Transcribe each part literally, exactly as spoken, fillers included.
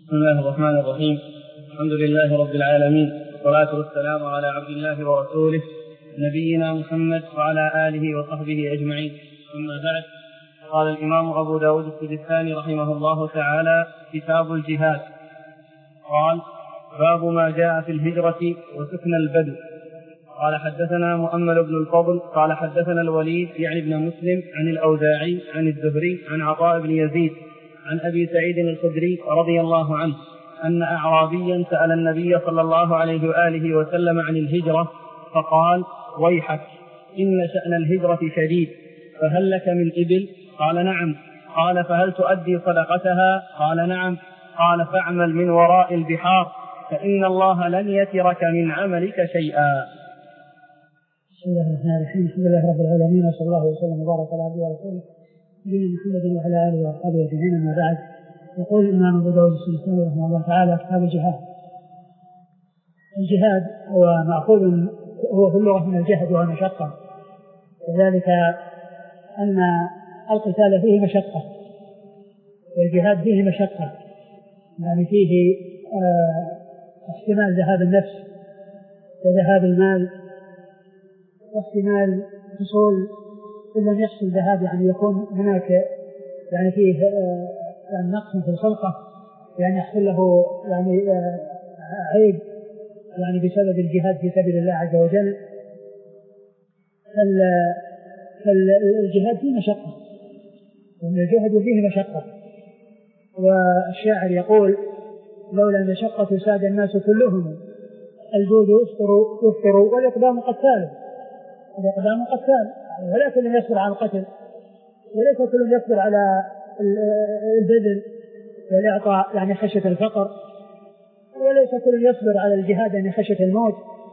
بسم الله الرحمن الرحيم. الحمد لله رب العالمين، والصلاة والسلام على عبد الله ورسوله نبينا محمد وعلى آله وصحبه أجمعين. أما بعد، قال الإمام أبو داود السجستاني رحمه الله تعالى: كتاب الجهاد. قال: باب ما جاء في الهجرة وسكن البدو. قال: حدثنا مؤمل بن الفضل قال: حدثنا الوليد يعني ابن مسلم عن الأوزاعي عن الزهري عن عطاء بن يزيد عن أبي سعيد الخدري رضي الله عنه أن أعرابيا سأل النبي صلى الله عليه وآله وسلم عن الهجرة فقال: ويحك، إن شأن الهجرة شديد، فهل لك من إبل؟ قال: نعم. قال: فهل تؤدي صدقتها؟ قال: نعم. قال: فاعمل من وراء البحار، فإن الله لن يترك من عملك شيئا. بسم الله الرحمن الرحيم. الحمد لله رب العالمين، وصلى الله وسلم وبارك على عبده ورسوله نبينا محمد وعلى اله واصحابه اجمعين. اما بعد، يقول الامام ابو داود السجستاني رحمه الله تعالى: كتاب الجهاد. الجهاد هو مأخوذ هو في اللغة من الجهد والمشقة، وذلك أن القتال فيه مشقة، والجهاد فيه مشقة، يعني فيه احتمال ذهاب النفس وذهاب المال، واحتمال حصول إن لم يحصل ذهاب يعني يكون هناك يعني فيه يعني نقص في الخلقة، يعني يحصل له يعني عيب يعني بسبب الجهاد في سبيل الله عز وجل. فالجهاد فيه مشقة، والجهاد فيه مشقة. والشاعر يقول: لولا المشقة ساد الناس كلهم، الجود يفطر والإقدام قتال. الإقدام قتال، ولا كل يصبر على القتل، وليس كل يصبر على البذل والإعطاء يعني خشية الفقر، وليس كل يصبر على الجهاد يعني خشية الموت.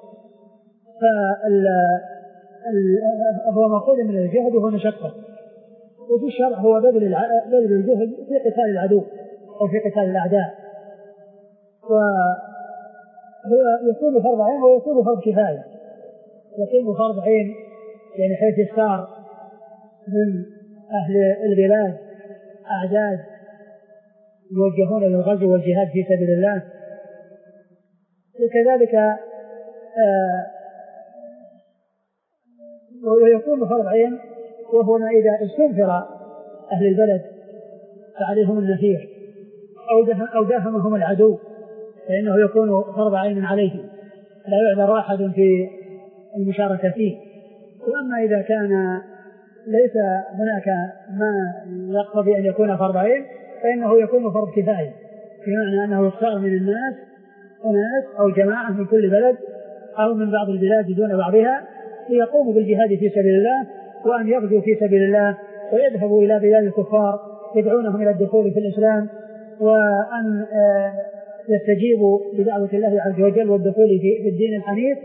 فهو مأخوذ من الجهد وهو مشقة، وفي الشرع هو بذل الجهد في قتال العدو أو في قتال الأعداء، وهو يكون فرض عين ويكون فرض كفاية. يكون فرض عين يعني حيث يختار من أهل البلاد أعداد يوجهون للغزو والجهاد في سبيل الله، وكذلك آه ويكون فرض عين وهو ما إذا استنفر أهل البلد فعليهم النفير أو داهمهم العدو، فإنه يكون فرض عين عليهم لا يعذر أحد في المشاركة فيه. وأما إذا كان ليس هناك ما يقتضي أن يكون فرض عين فإنه يكون فرض كفاية، بمعنى أنه يختار من الناس أناس أو جماعة من كل بلد أو من بعض البلاد دون بعضها ليقوموا بالجهاد في سبيل الله، وأن يغزوا في سبيل الله ويذهبوا إلى بلاد الكفار يدعونهم إلى الدخول في الإسلام، وأن يستجيبوا بدعوة الله عز وجل والدخول في الدين الحنيف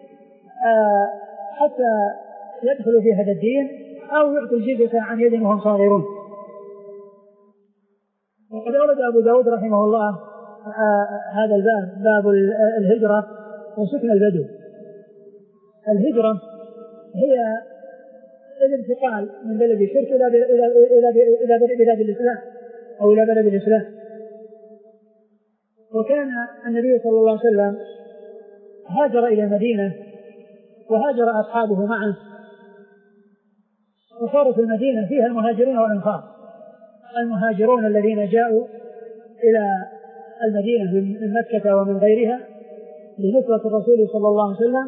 حتى يدخلوا في هذا الدين أو يعطوا الجزية عن يد وهم صاغرون. وقد أورد أبو داود رحمه الله هذا الباب، باب الهجرة وسكن البدو. الهجرة هي الانتقال من بلد الشرك إلى إلى بلاد الإسلام أو إلى بلد الإسلام. وكان النبي صلى الله عليه وسلم هاجر إلى المدينة وهاجر أصحابه معه، وصارت المدينة فيها المهاجرون والأنصار. المهاجرون الذين جاءوا إلى المدينة من مكة ومن غيرها لنصرة الرسول صلى الله عليه وسلم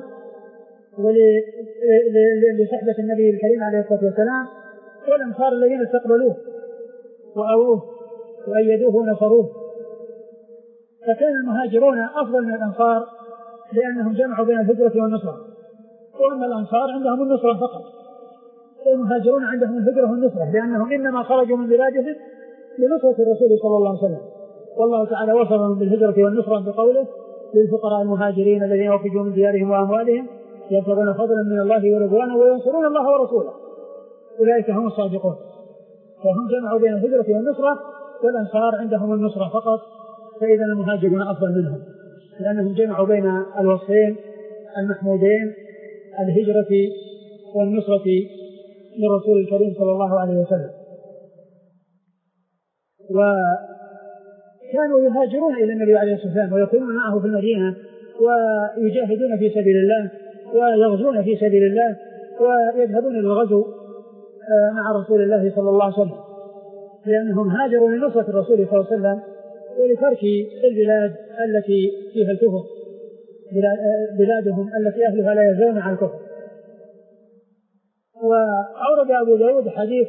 ولصحبة النبي الكريم عليه الصلاة والسلام، والأنصار الذين استقبلوه وأووه وأيدوه ونصروه. فكان المهاجرون أفضل من الأنصار لأنهم جمعوا بين الهجرة والنصرة، وأما الأنصار عندهم النصرة فقط، والمهاجرون عندهم الهجرة والنصرة لأنهم إنما خرجوا من بلادهم لنصرة الرسول صلى الله عليه وسلم. والله تعالى وصفهم بالهجرة والنصرة بقوله: للفقراء المهاجرين الذين أخرجوا من ديارهم وأموالهم يبتغون فضلا من الله ورضوانه وينصرون الله ورسوله أولئك هم الصادقون. فهم جمعوا بين الهجرة والنصرة، والأنصار عندهم النصرة فقط، فإذا المهاجرون أفضل منهم لأنهم جمعوا بين الوصفين المحمودين: الهجرة والنصرة للرسول الكريم صلى الله عليه وسلم. وفي كانوا يهاجرون إلى النبي عليه الصلاة والسلام ويكونون معه في المدينة ويجاهدون في سبيل الله ويغزون في سبيل الله ويذهبون للغزو مع رسول الله صلى الله عليه وسلم، لأنهم هاجروا لنصرة الرسول صلى الله عليه وسلم ولترك البلاد التي فيها الكفر، بلادهم التي أهلها لا يزالون على الكفر. وأورد أبو داود حديث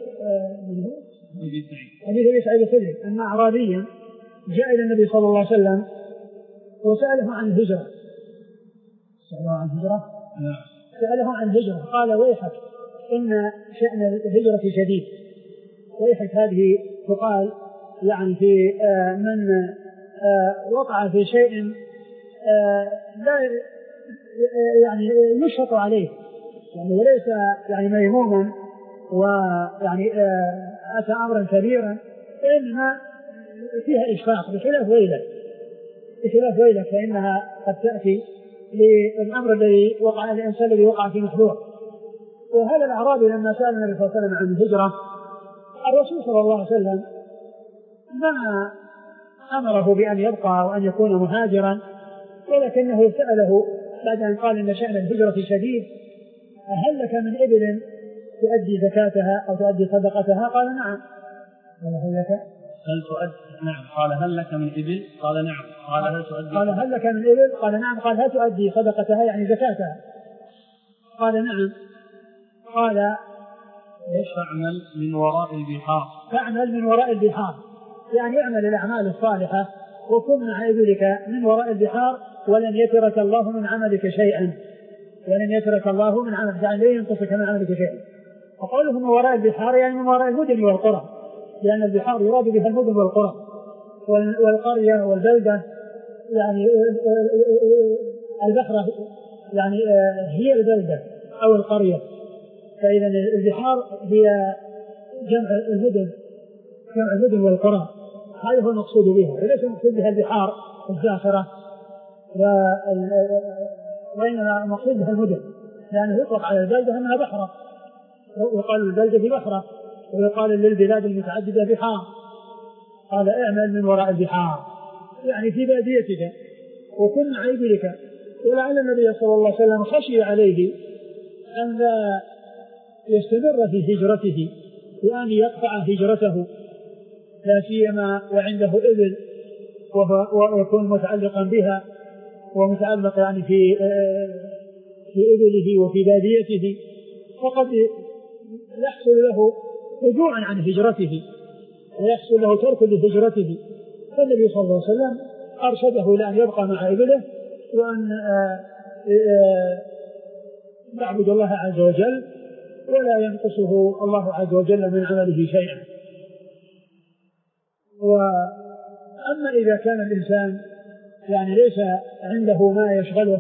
حديث أبي سعيد الخدري أن أعرابيا جاء إلى النبي صلى الله عليه وسلم وسأله عن الهجرة سأله عن الهجرة سأله عن الهجرة قال ويحك إن شأن الهجرة شديد. ويحك هذه تقال يعني في من وقع في شيء لا يعني يشفق عليه يعني وليس يعني ميموما ويعني أتى أمرا كبيرا، إنما فيها إشفاق بخلاف ويلة بخلاف ويلة فإنها قد تأتي للأمر الذي وقع الإنسان الذي وقع في محذور. وهذا الأعرابي لما سأل النبي صلى الله عليه وسلم عن الهجرة الرسول صلى الله عليه وسلم ما أمره بأن يبقى وأن يكون مهاجرا، ولكنه سأله بعد أن قال إن شأن الهجرة شديد هل لك من إبل تؤدي زكاتها أو تؤدي صدقتها؟ قال نعم. قال هل لك هل تؤدي نعم قال هل لك من إبل؟ قال نعم. قال هل تؤدي قال هل لك من إبل؟ قال نعم. قال هل تؤدي صدقتها يعني زكاتها؟ قال نعم. قال ايش فاعمل من وراء البحار فاعمل من وراء البحار يعني اعمل الأعمال الصالحة وكن مع إبلك من وراء البحار ولن يترك الله من عملك شيئا ولن يترك الله من عملك يعني لا ينقصك من عملك شيئا. وقوله من وراء البحار يعني من وراء المدن والقرى، لأن البحار يراد بها المدن والقرى والقرية والبلدة يعني البحر يعني هي البلدة أو القرية، فإذا البحار هي جمع المدن جمع المدن والقرى، هذا هو المقصود بها وليس المقصود بها البحار الزاخرة وإنما المقصود بها المدن، لأنه يطلق على البلدة أنها بحرة ويقال البلدة ببحرة ويقال للبلاد المتعددة بحار. قال اعمل من وراء البحار يعني في باديتك وكن مع إبلك. ولعل النبي صلى الله عليه وسلم خشي عليه أن لا يستمر في هجرته وأن يقطع هجرته لا سيما وعنده إبل ويكون متعلقا بها ومتعلق يعني في في إبله وفي باديته، فقد يحصل له رجوعا عن هجرته ويحصل له ترك لهجرته. فالنبي صلى الله عليه وسلم أرشده لأن يبقى مع إبله وأن يعبد الله عز وجل ولا ينقصه الله عز وجل من عمله شيئا. وأما إذا كان الإنسان يعني ليس عنده ما يشغله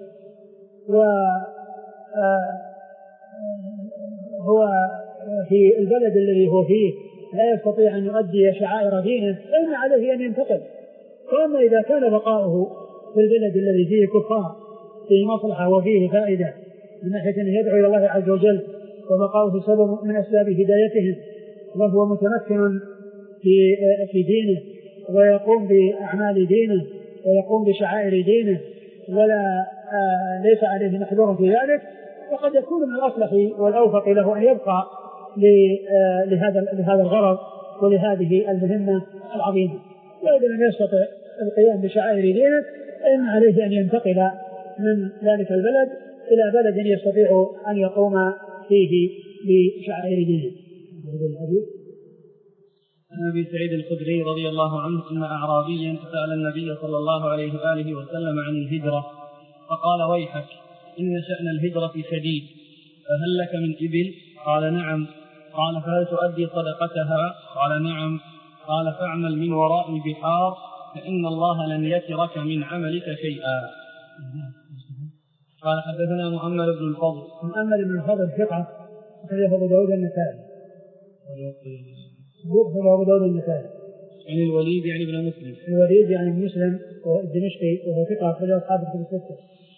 وهو في البلد الذي هو فيه لا يستطيع أن يؤدي شعائر دينه فإن عليه أن ينتقل. وأما إذا كان بقاؤه في البلد الذي فيه كفار فيه مصلحة وفيه فائدة من ناحية أن يدعو إلى الله عز وجل وبقاؤه سبب من أسباب هدايتهم وهو متمكن في في دينه ويقوم بأعمال دينه ويقوم بشعائر دينه ولا آه ليس عليه محذور في ذلك، فقد يكون من الأصلح والأوفق له أن يبقى لهذا لهذا الغرض ولهذه المهمة العظيمة. وإذا لم يستطع القيام بشعائر دينه فإن عليه أن ينتقل من ذلك البلد إلى بلد يستطيع أن يقوم فيه بشعائر دينه. عن أبي سعيد الخدري رضي الله عنه أن أعرابيا سأل النبي صلى الله عليه وآله وسلم عن الهجرة فقال ويحك إن شأن الهجرة شديد فهل لك من إبل؟ قال نعم. قال فهل تؤدي صدقتها؟ قال نعم. قال فاعمل من وراء البحار فإن الله لن يترك من عملك شيئا. قال حدثنا مؤمل بن الفضل مؤمل بن الفضل ثقة أخرجه أبو داود النسائي يؤخذ أبو داود النسائي عن الوليد يعني ابن مسلم الوليد يعني ابن مسلم الدمشقي وهو ثقة أخرجه أصحاب الكتب الستة.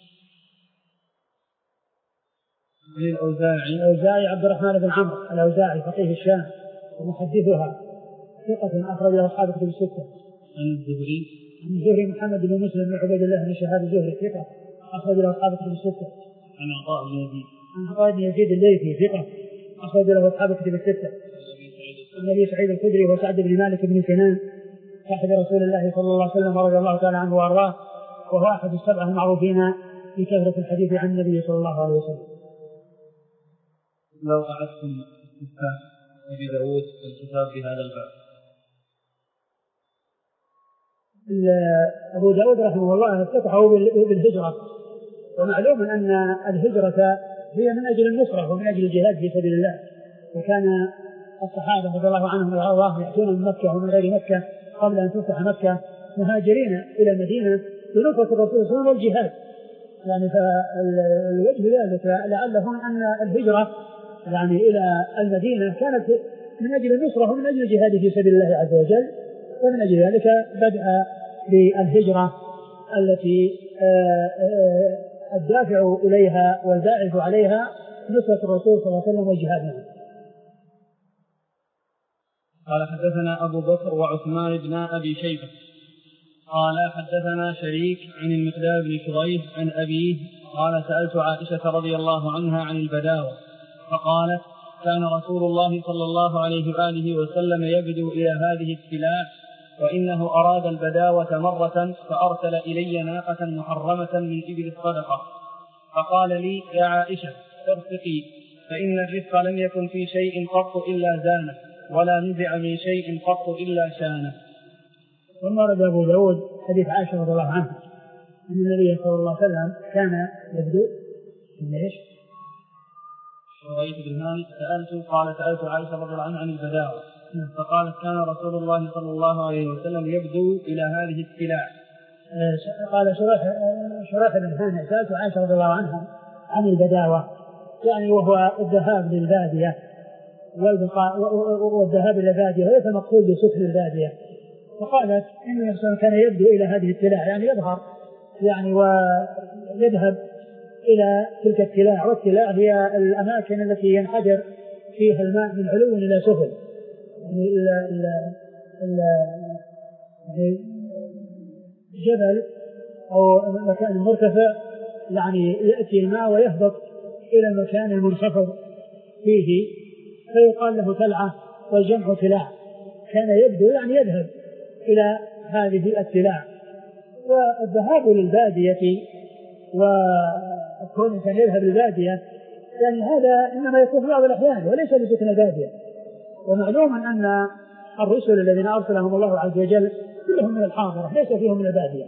عن الأوزاعي الأوزاعي عبد الرحمن بن عمرو الأوزاعي فقيه الشام ومحدثها ثقة أخرجه أصحاب الكتب الستة. عن الزهري عن الزهري محمد بن مسلم بن عبيد الله بن شهاب الزهري ثقة أخرج له أصحاب كتب الستة. عن عطاء بن يزيد عن عطاء بن يزيد الليثي ثقة أخرج له أصحاب كتب الستة. عن أبي سعيد الخدري وسعد بن مالك بن سنان صاحب رسول الله صلى الله عليه وسلم رضي الله تعالى عنه وأرضاه، وهو أحد السبعة المعروفين في كثرة الحديث عن النبي صلى الله عليه وسلم. لو أعدتم كتاب أبي داود الكتاب بهذا الباب. أبو داود رحمه الله افتتحه بالهجرة، ومعلوم أن الهجرة هي من أجل النصرة ومن أجل الجهاد في سبيل الله، وكان الصحابة رضي الله عنهم وأرضاهم يأتون من مكة ومن غير مكة قبل أن تفتح مكة مهاجرين إلى المدينة لنصرة الرسول صلى الله عليه وسلم والجهاد. يعني فالوجه ذلك لعلهم أن الهجرة يعني إلى المدينة كانت من أجل النصرة ومن أجل الجهاد في سبيل الله عز وجل، ومن أجل ذلك بدأ بالهجرة التي الدافع إليها والباعث عليها نصرة الرسول صلى الله عليه وسلم والجهاد معه. قال حدثنا أبو بكر وعثمان بن أبي شيبة قال حدثنا شريك عن المقداد بن شريح عن أبيه قال سألت عائشة رضي الله عنها عن البداوة فقالت كان رسول الله صلى الله عليه وآله وسلم يبدو إلى هذه السلاح وإنه أراد البداوة مرة فأرسل إلي ناقة محرمة من إبل الصدقة فقال لي يا عائشة ارفقي فإن الرفق لم يكن في شيء قط إلا زانه ولا نزع من شيء قط إلا شانه. ثم ورد أبو داود حديث عائشة رضي الله عنها أن النبي صلى الله عليه وسلم كان يبدو من إيش؟ شريك بن هانئ سألت قال سألت عائشة رضي الله عنها عن البداوة فقالت كان رسول الله صلى الله عليه وسلم يبدو إلى هذه السلاح. قال شريح بن هانئ سألت عائشة رضي الله عنها عن البداوة، يعني وهو الذهاب للبادية والذهاب إلى البادية وليس المقصود بسكن البادية. فقالت إن الإنسان كان يبدو إلى هذه التلاع يعني يظهر يعني ويذهب إلى تلك التلاع، والتلاع هي الأماكن التي ينحدر فيها الماء من علو إلى سفل، يعني جبل أو مكان مرتفع يعني يأتي الماء ويهبط إلى المكان المنخفض فيه فيقال له تلعة والجمع تلاع. كان يبدو يعني يذهب إلى هذه التلاع. والذهاب للبادية وكون كان يذهب للبادية يعني هذا إنما يكون في بعض الأحيان وليس لسكن البادية. ومعلوم أن الرسل الذين أرسلهم الله عز وجل كلهم من الحاضرة ليس فيهم من البادية.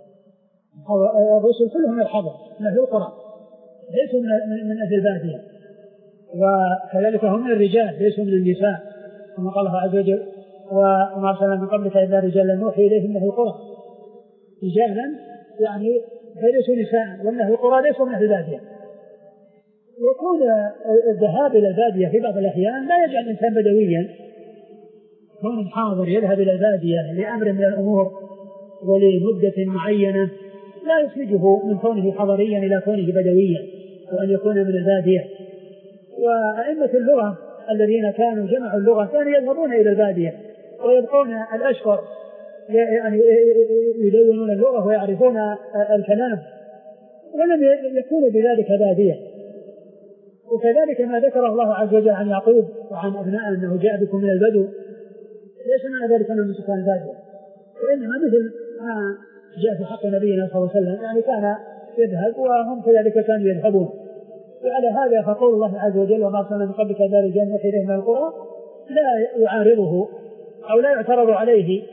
الرسل كلهم من الحاضرة من أهل القرى ليسوا من أهل البادية، وكذلك هم من الرجال ليسوا من النساء كما قال الله عز وجل وما أرسلنا من قبلك إلا رجالا نوحي إليهم من أهل القرى. رجالا يعني ليسوا نساء ومن أهل القرى ليسوا من أهل البادية. وكون الذهاب إلى البادية في بعض الأحيان لا يجعل الإنسان بدويا. كون الحاضر يذهب إلى البادية لأمر من الأمور ولمدة معينة لا يخرجه من كونه حضريا إلى كونه بدويا وأن يكون من البادية. وأئمة اللغة الذين كانوا جمعوا اللغة كانوا يذهبون إلى البادية ويبقون الأشهر يعني يدونون اللغة ويعرفون الكلام ولم يكونوا بذلك بادية. وكذلك ما ذكر الله عز وجل عن يعقوب وعن أبنائه أنه جاء بكم من البدو ليس معنى ذلك أنه سكان البادية، وإنما مثل ما جاء في حق نبينا صلى الله عليه وسلم يعني كان يذهب وهم كذلك كانوا يذهبون. وعلى هذا فقول الله عز وجل وما أرسلنا من قبلك إلا رجالا نوحي إليهم من القرى لا يعارضه أو لا يعترض عليه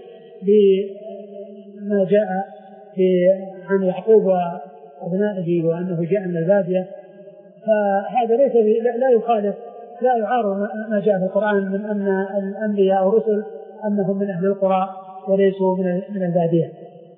بما جاء عن يعقوب وأبنائه وأنه جاء من البادية. فهذا ليس لا يخالف لا يعارض ما جاء في القرآن من أن الأنبياء أو الرسل أنهم من أهل القرى وليسوا من البادية.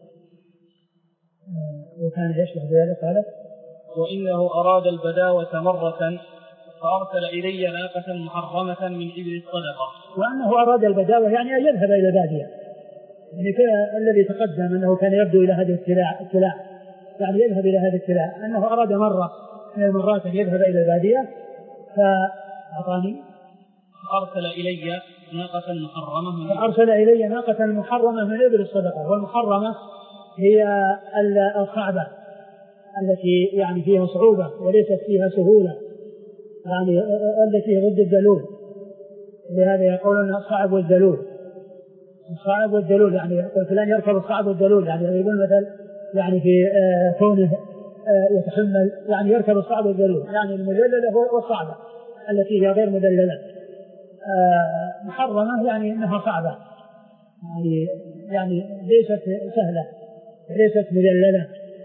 وكان يشبه ذلك قال وإنه أراد البداوة مرة فأرسل إلي ناقة محرمة من إبل الصدقة. وأنه أراد البداوة يعني أن يذهب إلى البادية، يعني الذي تقدم أنه كان يبدو إلى هذه التلاع يعني يذهب إلى هذه التلاع، أنه أراد مرة من المرات أن يذهب إلى البادية فأعطاني أرسل إلي ناقة محرمة فأرسل إلي ناقة محرمة من إبل الصدقة. والمحرمة هي الصعبة التي يعني فيها صعوبة وليست فيها سهولة، يعني التي ضد الدلول. لهذا يقولون الصعب والدلول. الصعب والدلول يعني يقول فلان يركب الصعب والدلول، يعني يقول مثل يعني في آه كونه آه يتحمل، يعني يركب الصعب والدلول، يعني المدللة والصعبة التي هي غير مدللة. آه محرمة يعني انها صعبة، يعني يعني ليست سهلة ليست مدللة.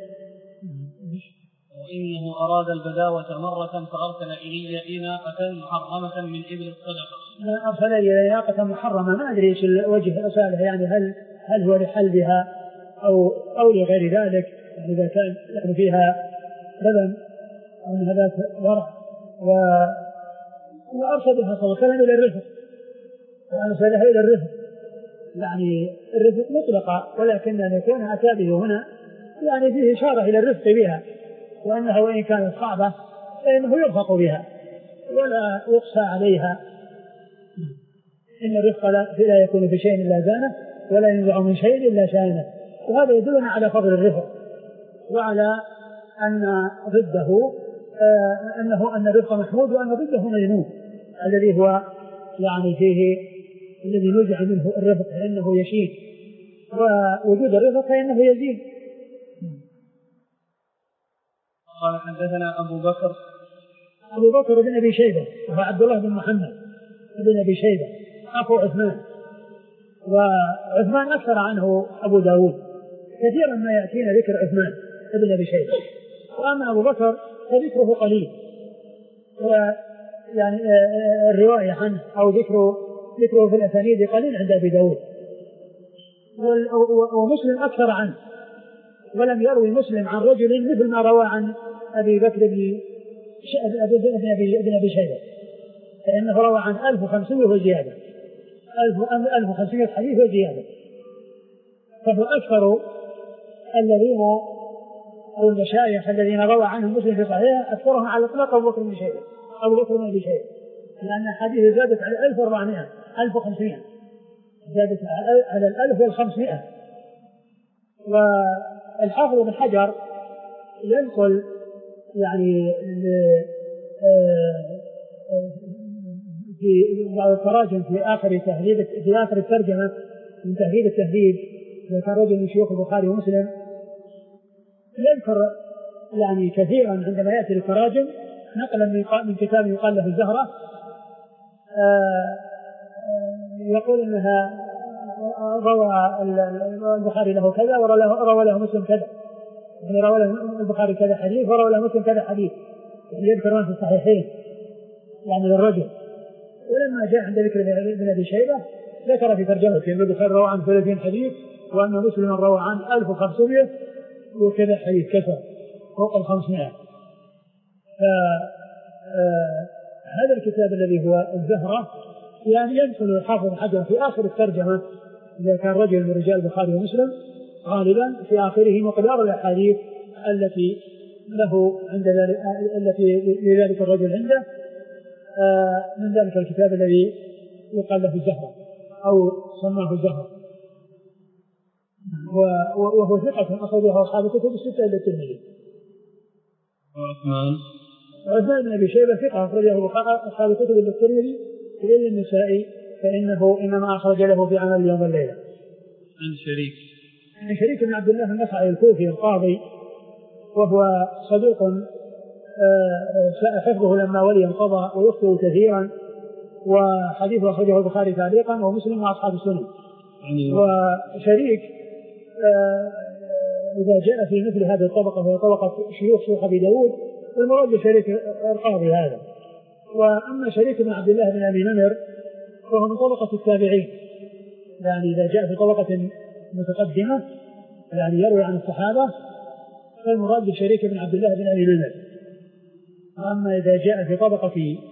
وإنه أراد البداوة مرة فأرسل إلي ناقة محرمة من إبل الصدقة. أرسل إلي ناقة محرمة، ما أدري إيش الوجه رسالة، يعني هل هل هو لحلبها أو أو لغير ذلك، يعني إذا كان يعني فيها لبن أو هذا ورع. و وأرسلها صلى الله عليه وسلم إلى الرفق، وأرسلها إلى الرفق، يعني الرفق مطلقة، ولكن أن يكون أتى به هنا يعني فيه إشارة إلى الرفق بها، وأنها وإن كانت صعبة فإنه يرفق بها ولا يقسى عليها. إن الرفق لا يكون في شيء إلا زانه، ولا ينزع من شيء إلا شانه. وهذا يدلنا على فضل الرفق، وعلى أن ضده آه أنه أن الرفق محمود، وأن ضده مذموم الذي هو يعني فيه الذي نزع منه الرفق فإنه يشين، ووجود الرفق فإنه يزيد. قال حدثنا أبو بكر أبو بكر بن أبي شيبة وهو عبد الله بن محمد بن أبي شيبة أخو عثمان، وعثمان أكثر عنه أبو داود، كثيرا ما يأتينا ذكر عثمان بن أبي شيبة، وأما أبو بكر فذكره قليل، يعني الرواية عنه أو ذكره ذكره في الأسانيد قليل عند أبي داود، ومسلم أكثر عنه، ولم يروي مسلم عن رجل مثل ما روى عن أبي بكر بن أبي شيبة، فإنه روى عن ألف وخمسمائة وزيادة، ألف وخمسمائة حديث وزيادة، فهو أكثر الذين أو المشايخ الذين روى عنهم مسلم في صحيحه أكثرهم على الإطلاق أبو بكر بن شيبة أبو بكر بن أبي شيبة، لأن حديث زادت على ألف وأربعمائة ألف وخمسمائة، زادت على الألف والخمسمائة. والحافظ بن حجر ينقل يعني في بعض التراجم في آخر تهذيب في آخر الترجمة من تهذيب التهذيب ذكر رجل من شيوخ البخاري ومسلم، يذكر يعني كثيرا عندما يأتي التراجم نقلا من كتاب يقال له الزهرة، يقول انها روى البخاري له كذا وروى له مسلم كذا، يعني روى له البخاري كذا حديث وروى له مسلم كذا حديث، يعني يذكرون في الصحيحين يعني للرجل. ولما جاء عند ذكر ابن ابي شيبه ذكر في ترجمته ان البخاري روى عن ثلاثين حديث وان مسلم روى عن ألف وخمسمائة وكذا حديث كثر فوق الخمسمائة. هذا الكتاب الذي هو الزهرة يعني ينقل الحافظ حجر في آخر الترجمة إذا كان رجل من رجال البخاري ومسلم غالبا في آخره مقدار الأحاديث التي له عند ذلك التي لذلك الرجل عنده من ذلك الكتاب الذي يقال له الزهرة أو سماه الزهرة، وهو ثقة أخرجه أصحاب الكتب الستة إلى الترمذي. وعثمان وعثمان بن أبي شيبة ثقة أخرجه أصحاب الكتب إلى الترمذي وإلا النسائي، فإنه إنما أخرج له في عمل يوم الليلة. عن شريك عن شريك بن عبد الله النخعي الكوفي القاضي، وهو صدوق حفظه لما ولي انقضى ويخطئ كثيرا، وحديثه أخرجه البخاري تعليقا ومسلم وأصحاب السنن. وشريك إذا جاء في مثل هذه الطبقة وهي طبقة شيوخ شيوخ أبي داود المراد شريك القاضي هذا. وأما شريك بن عبد الله بن أبي نمر فهو من طبقة التابعين، يعني إذا جاء في طبقة متقدمة يعني يروي عن الصحابة فالمراد بشريك بن عبد الله بن أبي نمر. أما إذا جاء في طبقة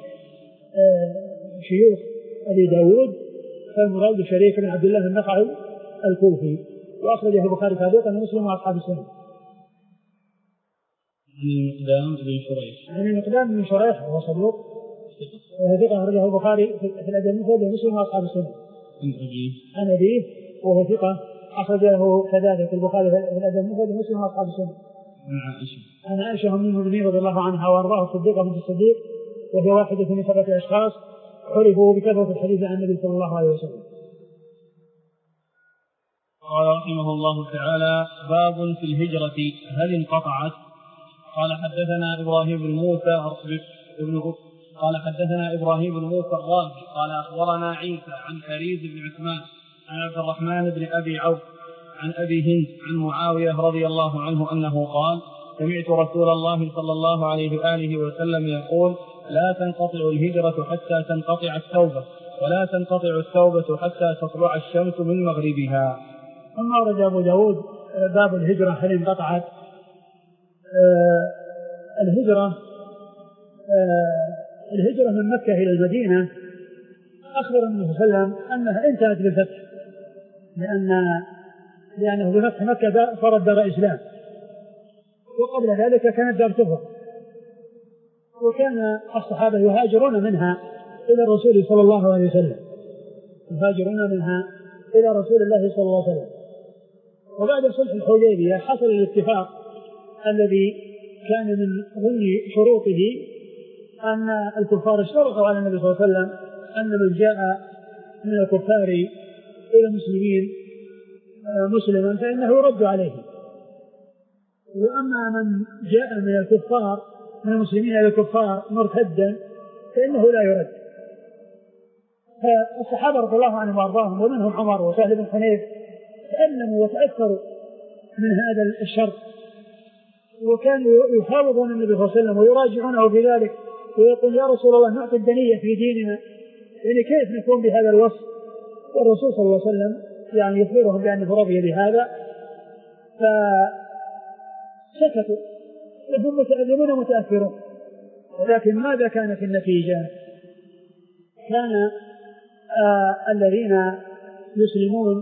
شيوخ أبي داود فالمراد بشريك بن عبد الله النخعي الكوفي، وأخرجه البخاري تعليقا ومسلم وأصحاب السنن. عن المقدام بن شريح عن المقدام بن شريح وهو صدوق وهو ثقة أخرجه البخاري في الأدب المفرد ومسلم وأصحاب السنة. عن أبيه وهو ثقة أخرجه كذلك البخاري في الأدب المفرد ومسلم وأصحاب السنة. عن عائشة أم المؤمنين رضي الله عنها وأرضاها الصديقة بنت الصديق وهي واحدة من سبعة أشخاص عرفوا بكثرة الحديث عن النبي صلى الله عليه وسلم. قال رحمه الله تعالى: باب في الهجرة هل انقطعت؟ قال حدثنا إبراهيم بن موسى ابن قال حدثنا إبراهيم بن موسى الرازي قال أخبرنا عيسى عن حريز بن عثمان عن عبد الرحمن بن أبي عوف عن أبي هند عن معاوية رضي الله عنه أنه قال: سمعت رسول الله صلى الله عليه وآله وسلم يقول: لا تنقطع الهجرة حتى تنقطع التوبة، ولا تنقطع التوبة حتى تطلع الشمس من مغربها. ثم ورد أبو داود باب الهجرة هل انقطعت. آه الهجرة آه الهجرة من مكة إلى المدينة أخبر النبي صلى الله عليه وسلم أنها انتهت بالفتح، لأن لأنه بفتح مكة صارت دار إسلام، وقبل ذلك كانت دار كفر، وكان الصحابة يهاجرون منها إلى الرسول صلى الله عليه وسلم يهاجرون منها إلى رسول الله صلى الله عليه وسلم. وبعد صلح الحديبية حصل الاتفاق الذي كان من ضمن شروطه أن الكفار اشترطوا على النبي صلى الله عليه وسلم أن من جاء من الكفار إلى المسلمين مسلما فإنه يرد عليه، وأما من جاء من الكفار من المسلمين إلى الكفار مرتدا فإنه لا يرد. فالصحابة رضي الله عنهم وأرضاهم ومنهم عمر وسهل بن حنيف تألموا وتأثروا من هذا الشرط، وكانوا يفاوضون النبي صلى الله عليه وسلم ويراجعونه في ذلك ويقول: يا رسول الله نعطي الدنية في ديننا، يعني كيف نكون بهذا الوصف؟ والرسول صلى الله عليه وسلم يعني يخبرهم بأنه رضي بهذا، فسكتوا وهم متألمون ومتأثرون. ولكن ماذا كانت النتيجة؟ كان آه الذين يسلمون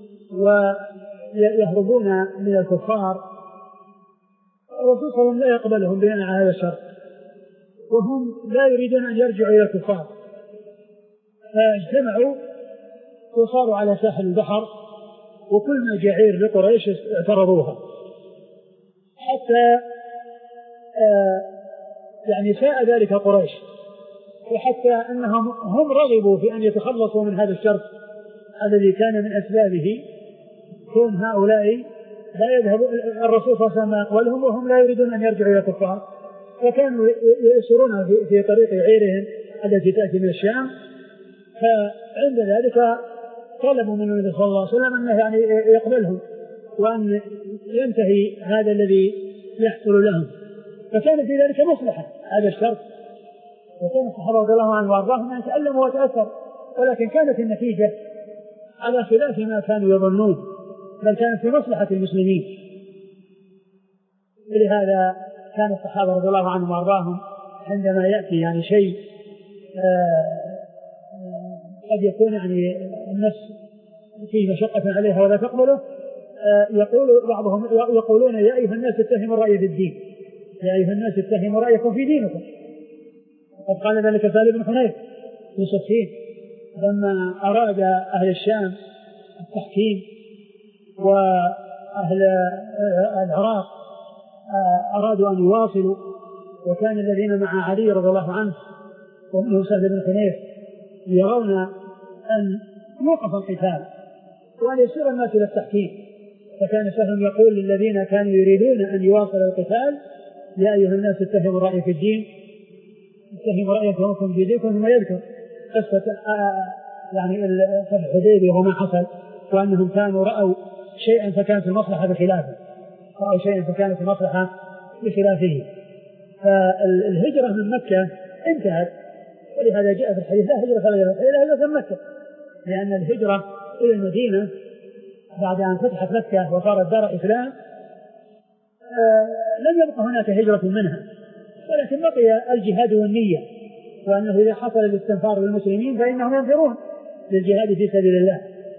ويهربون من الكفار الرسول صلى الله عليه وسلم لا يقبلهم بناء على هذا الشرط، وهم لا يريدون أن يرجعوا إلى الكفار، فاجتمعوا وصاروا على ساحل البحر، وكل ما جعير لقريش اعترضوها حتى آه يعني ساء ذلك قريش، وحتى أنهم هم رغبوا في أن يتخلصوا من هذا الشرط الذي كان من أسبابه كون هؤلاء لا يذهب الرسول صلى الله عليه وسلم يقبلهم وهم لا يريدون أن يرجعوا إلى الكفار، فكانوا يسيرون في, في طريق عيرهم التي تأتي من الشام. فعند ذلك طلبوا من النبي صلى الله عليه وسلم أنه يعني يقبلهم وأن ينتهي هذا الذي يحصل لهم، فكان في ذلك مصلحة هذا الشرط، وكان الصحابة رضي الله عنهم وأرضاهم أن يتألموا وتأثر، ولكن كانت النتيجة على خلاف ما كانوا يظنون، بل كانت في مصلحة المسلمين. ولهذا كان الصحابة رضي الله عنهم وأرضاهم عندما يأتي يعني شيء قد يكون يعني النفس فيه مشقة عليها ولا تقبله، يقول بعضهم يقولون: يا أيها الناس اتهموا الرأي في الدين، يا أيها الناس اتهموا رأيكم في دينكم. وقد قال ذلك سهل بن حنيف في صفين لما أراد أهل الشام التحكيم وأهل العراق أرادوا أن يواصلوا، وكان الذين مع علي رضي الله عنه ومنه سهل بن حنيف يرون أن يوقف القتال وأن يسير الناس إلى التحكيم، فكان سهل يقول للذين كانوا يريدون أن يواصل القتال: يا أيها الناس اتهموا الرأي في الدين، اتهموا رأيكم في دينكم. ثم يذكر قصة يعني صلح الحديبية وما حصل، وأنهم كانوا رأوا شيئا فكانت المصلحة بخلافه، رأوا شيئا فكانت المصلحة بخلافه. فالهجرة من مكة انتهت، ولهذا جاء في الحديث: لا هجرة إلا هجرة من مكة، لأن الهجرة إلى المدينة بعد أن فتحت مكة وصارت دار إسلام آه لم يبقى هناك هجرة منها، ولكن بقي الجهاد والنية، وأنه إذا حصل الاستنفار بالمسلمين فإنهم ينفرون للجهاد في سبيل الله.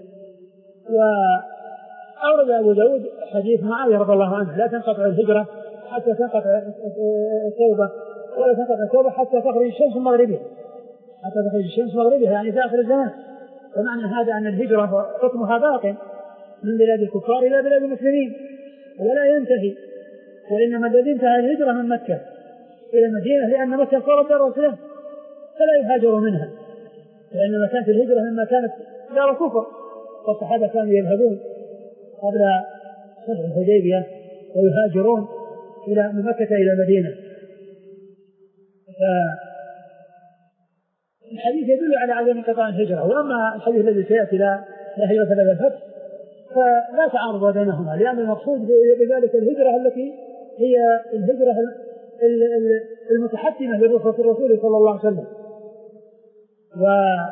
وأورد أبو داود حديث معاوية رضي الله عنه: لا تنقطع الهجرة حتى تنقطع التوبة، ولا تنقطع التوبة حتى تخرج الشمس من مغربها، حتى تخرج الشمس مغربها يعني في آخر الزمان. ومعنى هذا أن الهجرة حكمها باق من بلاد الكفار إلى بلاد المسلمين ولا ينتهي، وإنما الذي انتهى الهجرة من مكة إلى المدينة لأن مكة صارت دار الإسلام فلا يهاجر منها، وإنما كانت الهجرة مما كانت دار كفر، والصحابة كانوا يذهبون قبل صلح الحديبية ويهاجرون إلى من مكة إلى المدينة. الحديث يدل على عدم انقطاع الهجرة. وأما الحديث الذي سيأتي لا هجرة بعد الفتح فلا تعارض بينهما، لأن المقصود بذلك الهجرة التي هي الهجرة المتحتمة لرخصة الرسول صلى الله عليه وسلم، ومن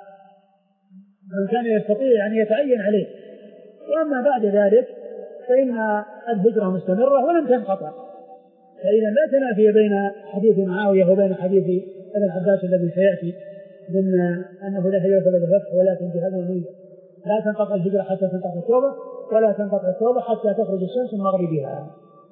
كان يستطيع أن يتعين عليه. وأما بعد ذلك فإن الهجرة مستمرة ولم تنقطع، فإذا لا تنافي بين حديث معاوية وبين حديث ابن عباس الذي سيأتي من أنه لا هجرة بعد الفتح ولكن جهاد ونية. لا تنقطع الهجرة حتى تنقطع التوبة، ولا تنقطع التوبة حتى تخرج الشمس من مغربها.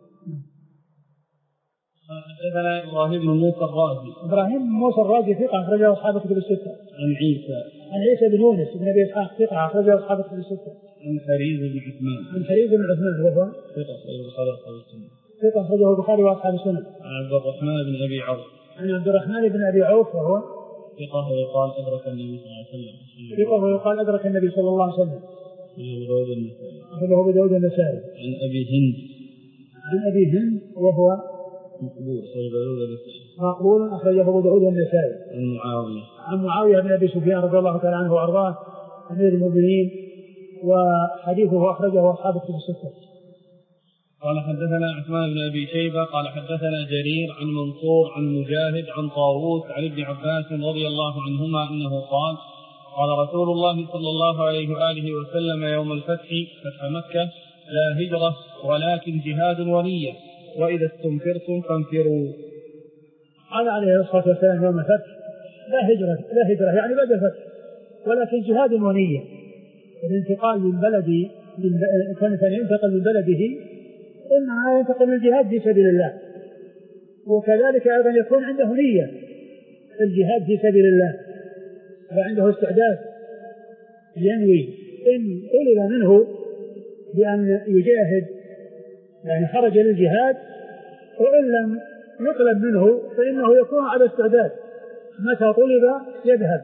حدثنا إبراهيم بن موسى الرازي. إبراهيم بن موسى الرازي ثقة أخرجه أصحاب الكتب الستة. عن عيسى. عن عيسى بن يونس بن أبي إسحاق ثقة أخرجه أصحاب الكتب الستة. عن حريز بن عثمان. عن حريز بن عثمان وهو ثقة أخرجه البخاري وأصحاب السنن. ثقة أخرجه البخاري وأصحاب السنن. عن عبد الرحمن بن أبي عوف. عن عبد الرحمن بن أبي عوف وهو ثقة ويقال أدرك النبي صلى الله عليه وسلم. ثقة ويقال أدرك النبي صلى الله عليه وسلم. أخرجه أبو داود النسائي. عن أبي هند. عن أبي هند وهو مقبول أخرجه أبو داود النسائي. مقبول أخرجه أبو داود النسائي. عن معاوية. عن معاوية بن أبي سفيان رضي الله تعالى عنه وأرضاه أمير المؤمنين، وحديثه أخرجه أصحاب الكتب الستة. قال حدثنا عثمان بن أبي شيبة قال حدثنا جرير عن منصور عن مجاهد عن طاووس عن ابن عباس رضي الله عنهما أنه قال قال رسول الله صلى الله عليه وآله وسلم يوم الفتح فتح مكة لا هجرة ولكن جهاد ونية وإذا استنفرتم فانفروا. قال عليه الصلاة والسلام يوم الفتح لا هجرة لا هجرة يعني بعد الفتح ولكن جهاد ونية. الانتقال من بلد كان ينتقل من بلده إنما ينتقل من الجهاد في سبيل الله، وكذلك أيضا يكون عنده نية الجهاد في سبيل الله وعنده استعداد ينوي إن طلب منه بأن يجاهد يعني خرج للجهاد، وإن لم يطلب منه فإنه يكون على استعداد متى طلب يذهب.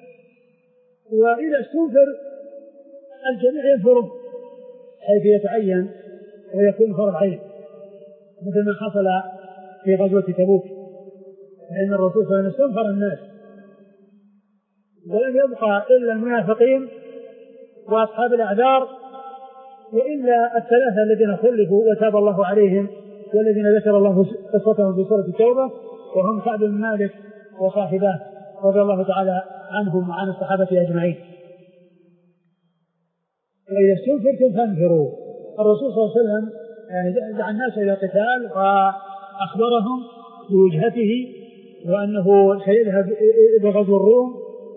وإذا استنفر الجميع ينفرون حيث يتعين ويكون فرض عين، مثل ما حصل في غزوة تبوك، فإن الرسول صلى الله عليه وسلم استنفر الناس ولم يبقى إلا المنافقين وأصحاب الأعذار وإلا الثلاثة الذين خلفوا وتاب الله عليهم والذين ذكر الله قصتهم في سورة التوبة، وهم كعب بن مالك وصاحبه رضي الله تعالى عنهم وعن الصحابة أجمعين. وإذا استنفرتم فانفروا. الرسول صلى الله عليه وسلم يعني دعا الناس إلى القتال وأخبرهم بوجهته وأنه سيذهب بغزو الروم،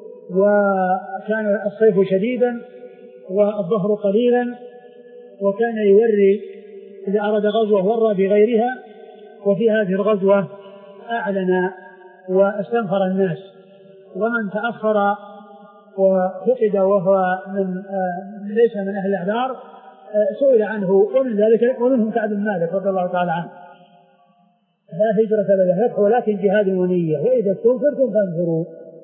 وكان الصيف شديدا والظهر قليلا، وكان يوري إذا أراد غزوة ورى بغيرها، وفي هذه الغزوة أعلن واستنفر الناس، ومن تأخر وفقد وهو من ليس من أهل الأعذار سئل عنه، ومن ذلك ومنهم كعب بن مالك رضي الله تعالى عنه. لا هجرة بعد الفتح ولكن جهاد ونية وإذا استنفرتم فانفروا.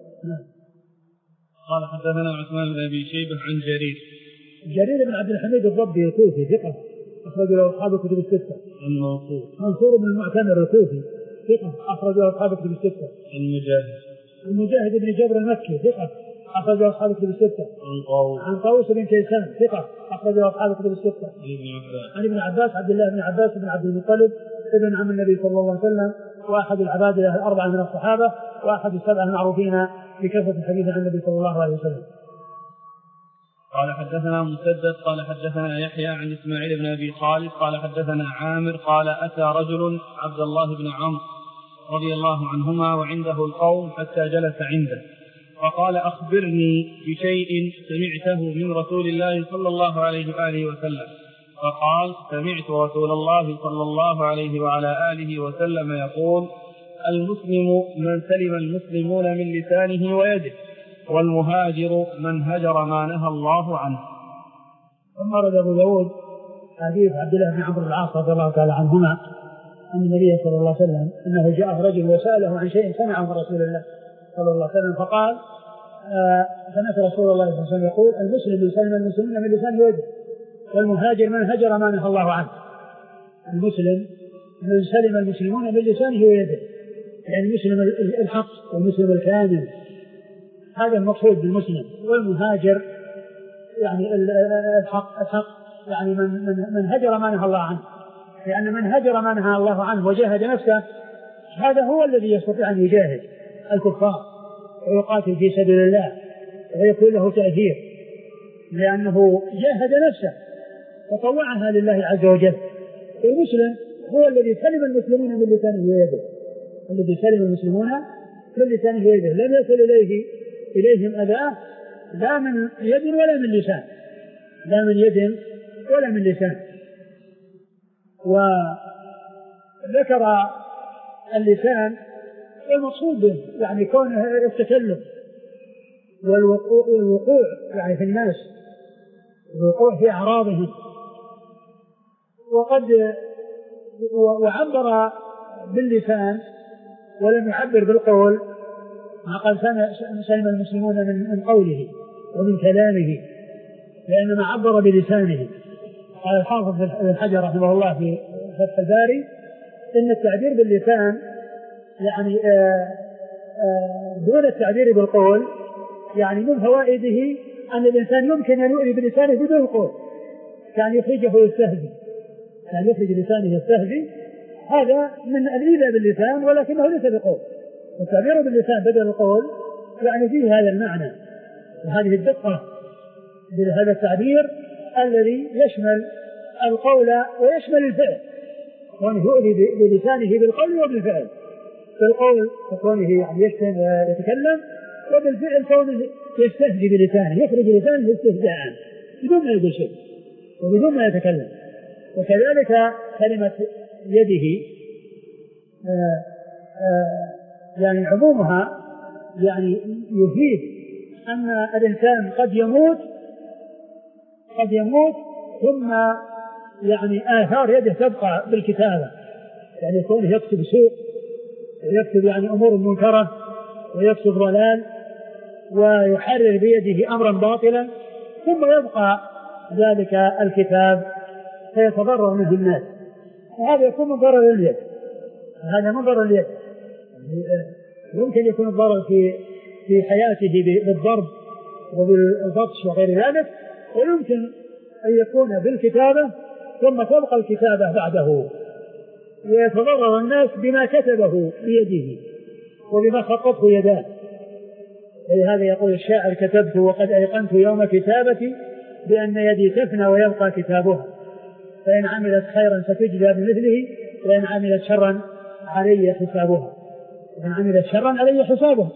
قال حدثنا عثمان بن أبي شيبة عن جرير. جرير بن عبد الحميد الضبي الكوفي ثقة أخرج له أصحاب الكتب الستة. عن منصور. منصور بن المعتمر الكوفي ثقة أخرج له أصحاب الكتب الستة. عن مجاهد. المجاهد بن جبر المكي ثقة أخرج له أصحاب الكتب الستة. عن طاووس. عن طاووس بن كيسان ثقة أخرج له أصحاب الكتب الستة. عن ابن عباس. عن ابن عباس عبد الله بن عباس بن عبد المطلب ابن عم النبي صلى الله عليه وسلم، وأحد العبادة الأربعة من الصحابة، وأحد السبعة المعروفين بكثرة الحديث عن النبي صلى الله عليه وسلم. قال حدثنا مسدد قال حدثنا يحيى عن إسماعيل بن أبي خالد قال حدثنا عامر قال أتى رجل عبد الله بن عمرو رضي الله عنهما وعنده القوم حتى جلس عنده فقال أخبرني بشيء سمعته من رسول الله صلى الله عليه وآله وسلم. فقال سمعت رسول الله صلى الله عليه وعلى آله وسلم يقول المسلم من سلم المسلمون من لسانه ويده، والمهاجر من هجر ما نهى الله عنه. ثم ورد أبو داود حديث عبد الله بن عمرو العاص رضي الله تعالى عنهما أن النبي صلى الله عليه وسلم أنه جاءه رجل وسأله عن شيء سمعه من رسول الله صلى الله عليه وسلم فقال آه سمعت رسول الله صلى الله عليه وسلم يقول المسلم من سلم المسلمين من لسانه ويده، والمهاجر من هجر ما نهى الله عنه. المسلم من سلم المسلمون من لسانه ويده، يعني المسلم الحق والمسلم الكامل، هذا المقصود بالمسلم. والمهاجر يعني الحق الحق يعني من من من هجر ما نهى الله عنه، لأن من هجر ما نهى الله عنه وجاهد نفسه هذا هو الذي يستطيع أن يجاهد الكفار ويقاتل في سبيل الله ويكون له تأثير، لأنه جاهد نفسه وطوعها لله عز وجل. المسلم هو الذي سلم المسلمون من لسانه ويده، الذي سلم المسلمون من لسانه ويده، لم يصل إليه إليهم أذى لا من يد ولا من لسان، لا من يد ولا من لسان. وذكر اللسان المقصود به يعني كونه التكلم والوقوع, والوقوع يعني في الناس، الوقوع في أعراضهم. وقد وعبر باللسان ولم يعبر بالقول، ما قال سلم المسلمون من قوله ومن كلامه، لأنما عبر بلسانه. قال الحافظ بن حجر رحمه الله في فتح الباري إن التعبير باللسان يعني آآ آآ دون التعبير بالقول، يعني من فوائده أن الإنسان يمكن أن يؤذي بلسانه بدون القول، كان يخرجه يستهزئ، كان يخرج لسانه يستهزئ، هذا من الإيذاء باللسان ولكنه ليس بقول. والتعبير باللسان بدل القول يعني فيه هذا المعنى وهذه الدقة بهذا التعبير الذي يشمل القول ويشمل الفعل، كونه يؤذي بلسانه بالقول وبالفعل. بالقول كونه يعني يتكلم، وبالفعل كونه يستهزئ بلسانه، يخرج لسانه استهزاء بدون ما يقول شيء وبدون ما يتكلم. وكذلك كلمة يده آآ آآ يعني عمومها يعني يفيد أن الإنسان قد يموت قد يموت ثم يعني آثار يده تبقى بالكتابة، يعني يكون يكتب سوء ويكتب يعني أمور منكرة ويكتب ضلال ويحرر بيده أمرا باطلا، ثم يبقى ذلك الكتاب فيتضرر منه الناس، وهذا يكون من ضرر اليد. هذا من ضرر اليد، يمكن يكون الضرر في في حياته بالضرب وبالبطش وغير ذلك، ويمكن أن يكون بالكتابة ثم تبقى الكتابة بعده ويتضرر الناس بما كتبه بيده وبما خطته يداه. لهذا يقول الشاعر كتبت وقد أيقنت يوم كتابتي بأن يدي تفنى ويبقى كتابها، فإن عملت خيرا ستجزى بمثله وإن عملت شرا علي حسابها، إن عملت شرا علي حسابها.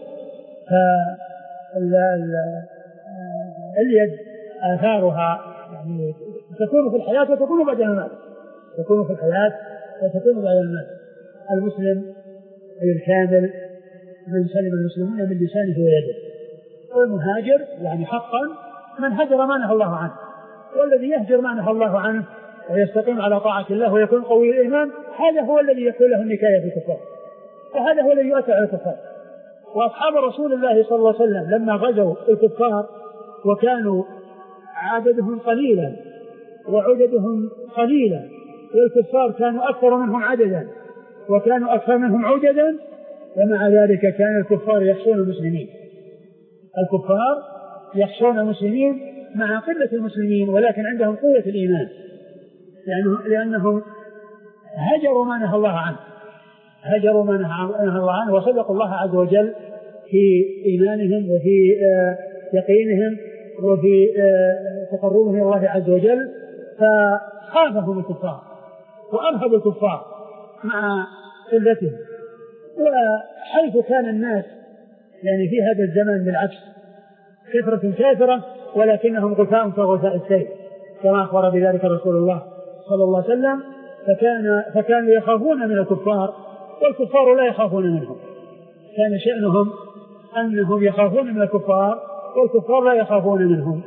فاليد آثارها يعني تكون في الحياة وتكون بعد الممات، تكون في الحياة وتكون بعد الممات. المسلم الكامل من سلم المسلمون من لسانه ويده. والمهاجر يعني حقا من هجر ما نهى الله عنه، والذي يهجر ما نهى الله عنه ويستقيم على طاعة الله ويكون قوي الإيمان، هذا هو الذي يكون له النكاية في الكفار، وهذا هو الذي يؤثر على الكفار. وأصحاب رسول الله صلى الله عليه وسلم لما غزوا الكفار وكانوا عددهم قليلا وعددهم قليلا، والكفار كانوا أكثر منهم عددا وكانوا أكثر منهم عددا، ومع ذلك كان الكفار يخشون المسلمين، الكفار يخشون المسلمين مع قلة المسلمين، ولكن عندهم قوة الإيمان، لأنه لأنهم هجروا ما نهى الله عنه، هجروا ما نهى الله عنه وصدقوا الله عز وجل في إيمانهم وفي يقينهم وفي تقربهم إلى الله عز وجل، فخافهم الكفار وأرهبوا الكفار مع قلتهم. وحيث كان الناس يعني في هذا الزمن بالعكس كثرة كافرة ولكنهم غثاء كغثاء السيل، كما أخبر بذلك رسول الله صلى الله عليه وسلم، فكان فكانوا يخافون من الكفار والكفار لا يخافون منهم، كان شأنهم أنهم يخافون من الكفار والكفار لا يخافون منهم.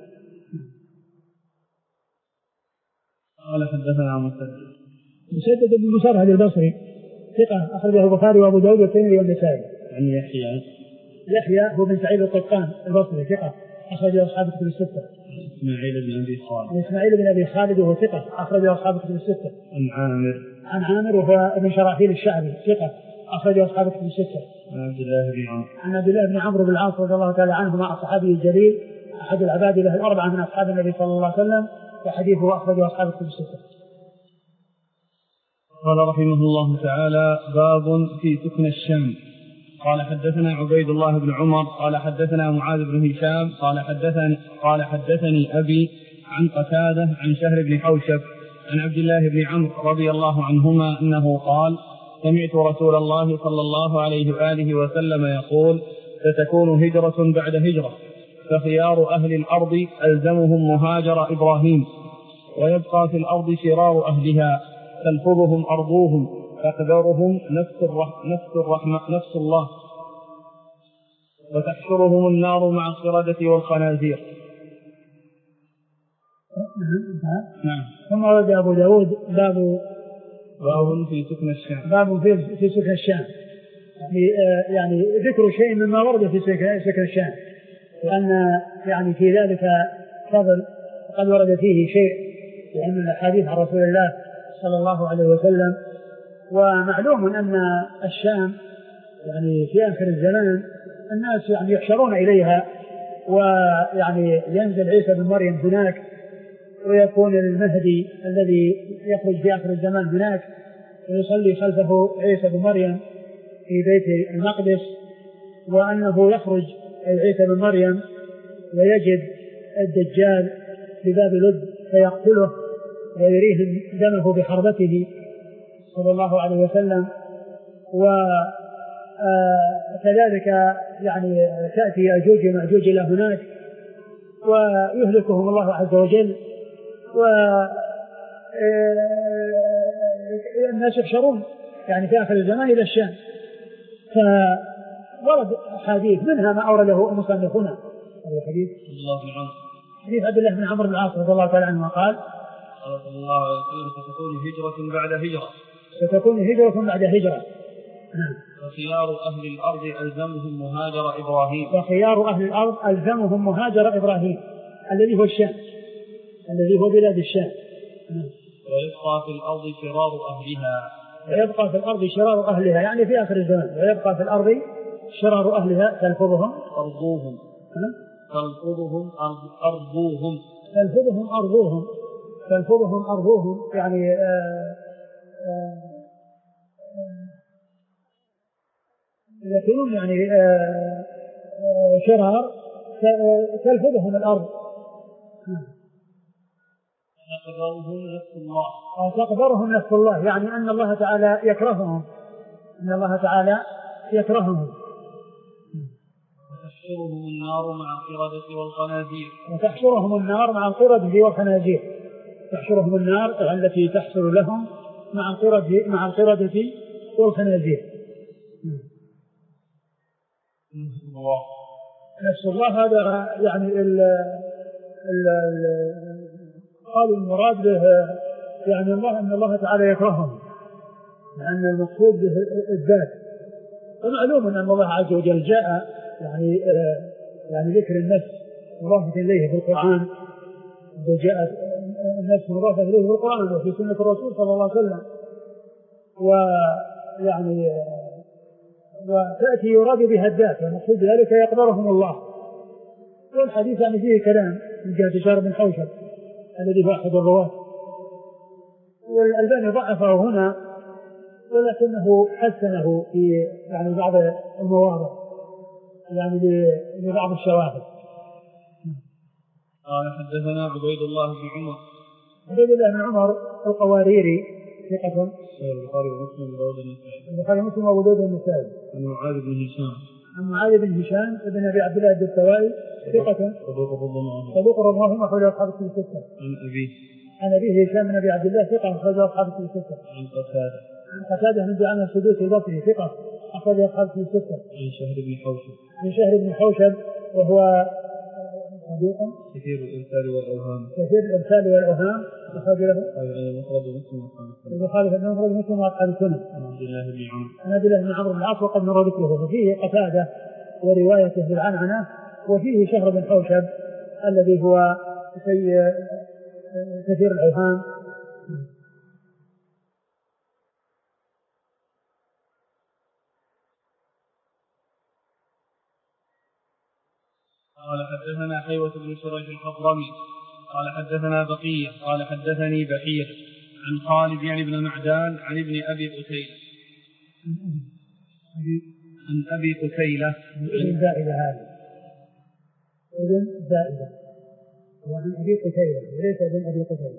قال حدثنا مسدد مسدد بن مسرهد البصري ثقة أخرجه البخاري وأبو داود والترمذي والنسائي. عن يحيى يحيى هو بن سعيد القطان البصري ثقة أخرجه أصحاب الكتب الستة. إسماعيل بن أبي خالد إسماعيل بن أبي خالد وهو ثقة أخرجه أصحاب الكتب الستة. عن عامر عن عامر وهو ابن شراحيل الشعبي ثقة أخرجه أصحاب الكتب الستة. عن عبد الله بن عمرو عن عبد الله بن عمرو بن العاص رضي الله تعالى عنه مع الصحابي الجليل أحد العباد له الأربعة من أصحاب النبي صلى الله عليه وسلم وحديثه أخرجه أصحاب الكتب الستة. قال رحمه الله تعالى: باب في سكن الشام. قال حدثنا عبيد الله بن عمر قال حدثنا معاذ بن هشام قال حدثني قال حدثني أبي عن قتادة عن شهر بن حوشب عن عبد الله بن عمرو رضي الله عنهما أنه قال: سمعت رسول الله صلى الله عليه وآله وسلم يقول: ستكون هجرة بعد هجرة، فخيار أهل الأرض ألزمهم مهاجر إبراهيم، ويبقى في الأرض شرار أهلها تلفظهم أرضوهم، تقدرهم نفس الرحمة نفس الرحمة نفس الله، وتحشرهم النار مع القردة والخنازير. نعم. ثم ورد أبو داود باب باب في سكن الشام. باب في في سكن الشام، يعني, يعني ذكر شيء مما ورد في سكن الشام، لأن يعني في ذلك فضل قد ورد فيه شيء من الحديث عن رسول الله صلى الله عليه وسلم. ومعلوم أن الشام يعني في آخر الزمان الناس يعني يحشرون إليها، ويعني ينزل عيسى بن مريم هناك، ويكون المهدي الذي يخرج في آخر الزمان هناك، ويصلي خلفه عيسى بن مريم في بيت المقدس، وأنه يخرج عيسى بن مريم ويجد الدجال في باب لد فيقتله ويريهم دمه بحربته صلى الله عليه وسلم. وكذلك يعني تأتي يأجوج ومأجوج إلى هناك ويهلكهم الله عز وجل، والناس يحشرون يعني في آخر الزمان إلى الشام. فورد حديث منها ما أورده المصنف هنا، حديث حديث عبد الله بن عمرو بن العاص رضي الله تعالى عنه قال: صلى الله عليه وسلم: ستكون هجرة بعد هجرة ستكون هجرة بعد هجرة. وخيار أهل الأرض ألزمهم مهاجر إبراهيم. وخيار أهل الأرض ألزمهم مهاجر إبراهيم الذي هو الشام، الذي هو بلاد الشام. ويبقى في الأرض شرار أهلها. ويبقى في الأرض شرار أهلها يعني في آخر الزمان. ويبقى في الأرض شرار أهلها تلفظهم أرضوهم تلفظهم أرضوهم تلفظهم أرضوهم تلفظهم أرضوهم يعني آآ آآ يكونون يعني آآ شرار تلفظهم الأرض. تقدرهم نفس الله. تقدرهم نفس الله يعني أن الله تعالى يكرههم، أن الله تعالى يكرههم. وتحشرهم النار مع القردة والخنازير. وتحشرهم النار مع القردة والخنازير. تحشرهم النار التي تحصل لهم مع القردة مع القردة والخنازير. الله. نفس الله هذا يعني ال ال قالوا المراد به يعني الله أن الله تعالى يكرههم، لأن المقصود به الذات. ومعلوم أن الله عز وجل جاء يعني يعني ذكر النفس مضافة إليه في القرآن، وجاءت النفس مضافة إليه في القرآن وفي سنة الرسول صلى الله عليه وسلم. ويعني وتأتي يراد بها الذات، والمقصود ذلك يقدرهم الله. والحديث يعني فيه كلام من جهة شهر بن حوشب الذي هو أحد الرواة، والألباني ضعفه هنا ولكنه حسنه في يعني بعض المواضع يعني لبعض الشواهد. قال حدثنا عبيد الله بن عمر. عبيد الله بن عمر القواريري ثقة. البخاري ومسلم وأبو داود النسائي. البخاري ومسلم وأبو داود النسائي. عن معاذ بن هشام. عن معاذ بن هشام ابن أبي عبد الله الدستوائي ثقة. صدوق رضوان. صدوق رضوان أخرج أصحاب الكتب الستة. عن أبيه. عن أبيه هشام بن أبي عبد الله ثقة أخرج أصحاب الكتب الستة. عن قتادة. قتادة من دعامة السدوسي البصري ثقة أخرج أصحاب في الستة. عن شهر بن حوشب. عن شهر بن حوشب وهو صدوق كثير الإرسال والأوهام. كثير الإرسال والأوهام أخرج له المفرد مسلم وأصحاب السنن. البخاري في المفرد مسلم وأصحاب السنن. عن عبد الله بن عمرو. عن عبد الله بن عمرو بن العاص وقد مر ذكره. ففيه قتادة وروايته بالعنعنة، وفيه شهر بن حوشب الذي هو في كثير الأوهام. قال حدثنا حيوة بن شريح الحضرمي قال حدثنا بقية قال حدثني بحير عن خالد يعني بن معدان عن ابن أبي قتيلة عن أبي قتيلة ابن زائدة هذا ابن زائدة وعن أبي قتيلة وليس ابن أبي قتيلة.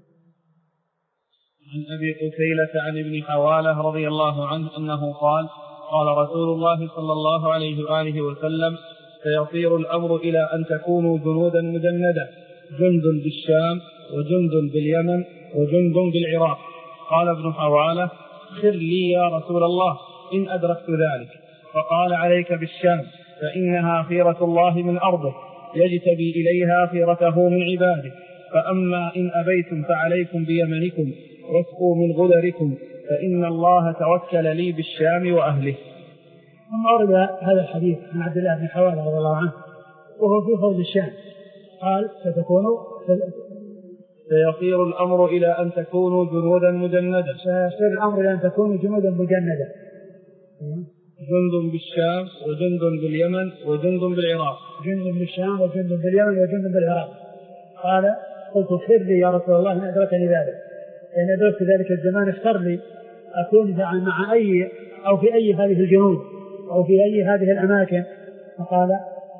عن أبي قتيلة عن ابن حوالة رضي الله عنه أنه قال قال رسول الله صلى الله عليه وآله وسلم سيصير الأمر إلى أن تكونوا جنودا مجندة، جند بالشام وجند باليمن وجند بالعراق. قال ابن حوالة خر لي يا رسول الله إن أدركت ذلك. فقال عليك بالشام فإنها خيرة الله من أرضه يجتبي إليها خيرته من عباده، فأما إن أبيتم فعليكم بيمنكم واسقوا من غدركم فإن الله توكل لي بالشام وأهله. ثم أورد هذا الحديث عن عبد الله بن حوالة رضي الله عنه وهو في فضل الشام قال ستكون سيصير الأمر إلى أن تكونوا جنودا مجندة سيصير الأمر إلى أن تكونوا جنودا مجندة، جند بالشام وجند باليمن وجند بالعراق. جند بالشام وجند باليمن وجند بالعراق. قال قلت خير لي يا رسول الله إن أدركني ذلك، إن أدركت ذلك الزمان اختر لي أكون مع أي أو في أي هذه الجنود أو في أي هذه الأماكن. فقال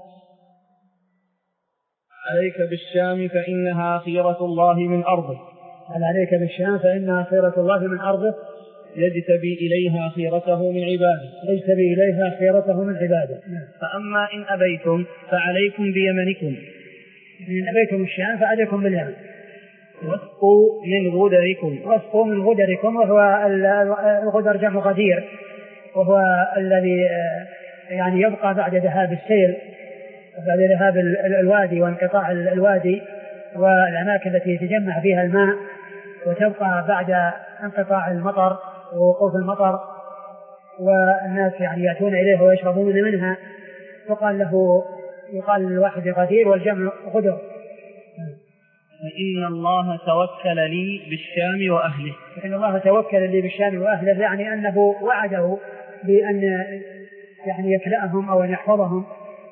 عليك بالشام فإنها خيرة الله من أرضه. قال عليك بالشام فإنها خيرة الله من أرضه يجتبي إليها خيرته من عباده يجتبي إليها خيرته من عباده. فأما إن أبيتم فعليكم بيمنكم. إن أبيتم الشام فعليكم باليمن. واسقوا من غدركم. واسقوا من غدركم وهو الغدر جمع غدير، وهو الذي يعني يبقى بعد ذهاب السيل، بعد ذهاب الوادي وانقطاع الوادي والأماكن التي يتجمع فيها الماء، وتبقى بعد انقطاع المطر ووقوف المطر والناس يعني يأتون إليه ويشربون منها، فقال له يقال للواحد غدير والجمع غدر. فإن الله توكل لي بالشام وأهله. فإن الله توكل لي بالشام وأهله يعني أنه وعده بأن يعني يكلأهم أو أن يحفظهم.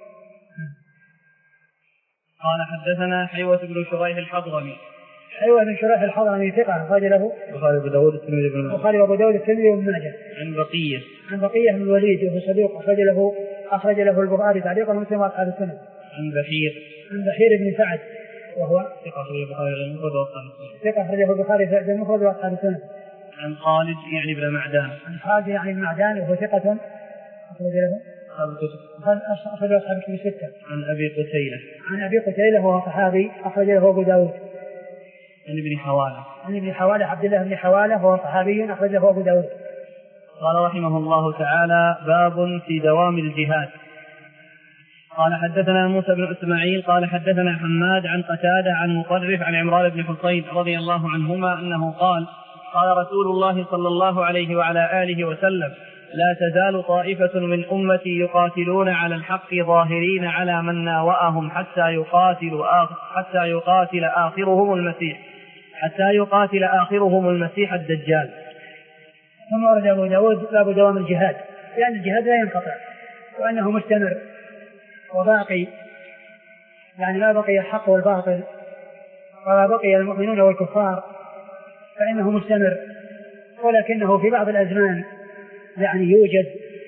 قال حدثنا حيوة بن شريح الحضرمي. حيوة بن شريح الحضرمي ثقة أخرج له البخاري وأبو داود الترمذي بن ماجه. البخاري وأبو داود الترمذي بن ماجه. عن بقية عن بقية بن الوليد وهو صدوق أخرج له أخرج له البخاري تعليقا ومسلم وأصحاب السنن. عن بحير عن بحير بن سعد وهو ثقة أخرجه البخاري المفرد وأصحاب السنن. ثقة أخرجه البخاري في المفرد وأصحاب السنن. عن خالد يعني بن معدان. عن خالد يعني بن معدان وهو ثقة أخرج له أخرج أصحاب الكتب الستة. عن أبي قتيلة. عن أبي قتيلة وهو صحابي أخرج له أبو داود. عن ابن حوالة. عن ابن حوالة عبد الله بن حوالة وهو صحابي أخرج له أبو داود. قال رحمه الله تعالى باب في دوام الجهاد. قال حدثنا موسى بن إسماعيل قال حدثنا حماد عن قتادة عن مطرف عن عمران بن حصين رضي الله عنهما أنه قال قال رسول الله صلى الله عليه وعلى آله وسلم لا تزال طائفة من أمتي يقاتلون على الحق ظاهرين على من ناوأهم حتى يقاتل آخر حتى يقاتل آخرهم المسيح حتى يقاتل آخرهم المسيح الدجال. ثم ورد أبو داود باب دوام الجهاد، لأن يعني الجهاد لا ينقطع وأنه مستمر وباقي، يعني ما بقي الحق والباطل وما بقي المؤمنون والكفار فإنه مستمر، ولكنه في بعض الأزمان يعني يوجد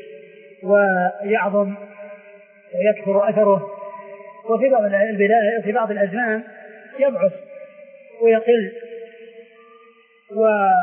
ويعظم ويكثر أثره، وفي بعض البلاد في بعض الأزمان يضعف ويقل و...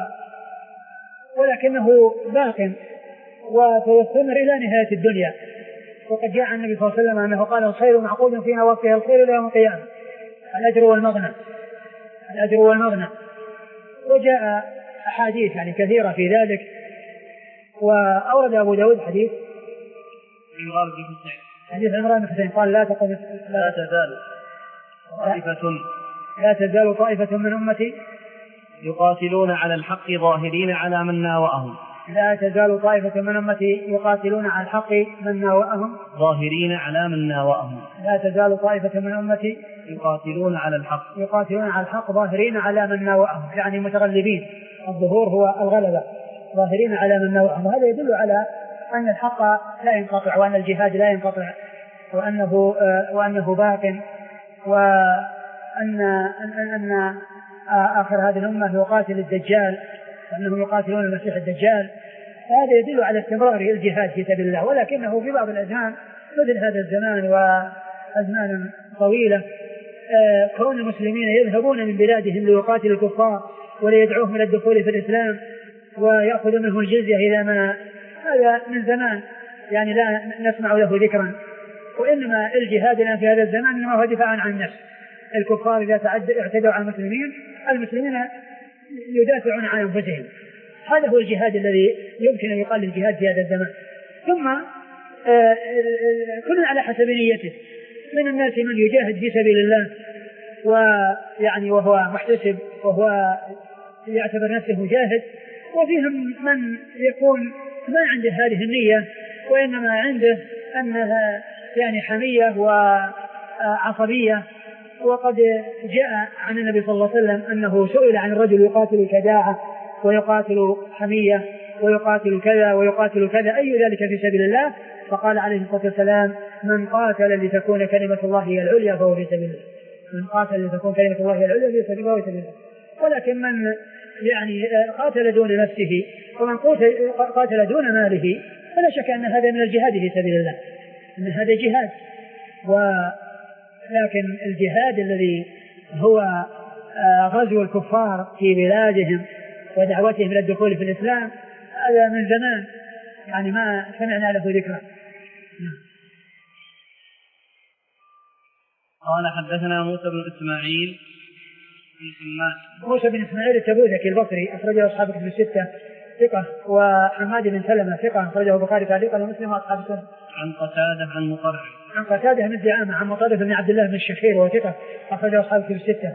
ولكنه باق وسيستمر إلى نهاية الدنيا. وقد جاء عن النبي صلى الله عليه وسلم أنه قال الخير معقود في نواصيه الخير إلى يوم القيامة، الأجر والمغنم الأجر والمغنم. وجاء أحاديث يعني كثيرة في ذلك. وأورد أبو داود حديث عمران بن حسين حديث عمران بن حسين قال لا تقم لا تزال طائفة لا تزال طائفة من أمتي يقاتلون على الحق ظاهرين على من ناوأهم لا تزال طائفة من أمتي يقاتلون على الحق من ناوأهم ظاهرين على من ناوأهم لا تزال طائفة من أمتي يقاتلون على الحق يقاتلون على الحق ظاهرين على من ناوأهم يعني متغلبين. الظهور هو الغلبة، ظاهرين على من ناوأهم. وهذا يدل على أن الحق لا ينقطع وأن الجهاد لا ينقطع وأنه وأنه باق، وأن أن أن آخر هذه الأمة يقاتل الدجال وأنهم يقاتلون المسيح الدجال. هذا يدل على استمرار الجهاد في سبيل الله. ولكنه في بعض الأزمان مثل هذا الزمان وأزمان طويلة كون المسلمين يذهبون من بلادهم ليقاتلوا الكفار وليدعوهم إلى الدخول في الإسلام ويأخذ منه الجزية إذا ما هذا من زمان يعني لا نسمع له ذكرا. وإنما الجهاد الآن في هذا الزمان إنما هو دفاعا عن النفس. الكفار إذا اعتدوا على المسلمين المسلمين يدافعون عن أنفسهم. هذا هو الجهاد الذي يمكن أن يقال الجهاد في هذا الزمان. ثم كل على حسب نيته. من الناس من يجاهد في سبيل الله ويعني وهو محتسب وهو يعتبر نفسه مجاهد، وفيهم من يكون ما عنده هذه النية وإنما عنده أنها يعني حمية وعصبية. وقد جاء عن النبي صلى الله عليه وسلم أنه سئل عن الرجل يقاتل كداعة ويقاتل حمية ويقاتل كذا ويقاتل كذا أي ذلك في سبيل الله؟ فقال عليه الصلاة والسلام من قاتل لتكون كلمة الله هي العليا فهو في سبيل الله. من قاتل لتكون كلمة الله هي العليا في سبيل الله. ولكن من يعني قاتل دون نفسه ومن قاتل دون ماله فلا شك أن هذا من الجهاد في سبيل الله، أن هذا جهاد. ولكن الجهاد الذي هو غزو الكفار في بلادهم ودعوتهم إلى الدخول في الإسلام هذا من زمان يعني ما سمعنا له ذكرا. قال حدثنا موسى بن إسماعيل موسى بن إسماعيل التبوذكي البصري أخرجه أصحاب الكتب الستة ثقة، وحماد بن سلمة ثقة أخرجه البخاري تعليقا ومسلم وأصحاب السنة. عن قتادة عن مطرف عن قتادة بن دعامة عن مطرف بن عبد الله بن الشخير وثقة أخرجه أصحاب الكتب الستة.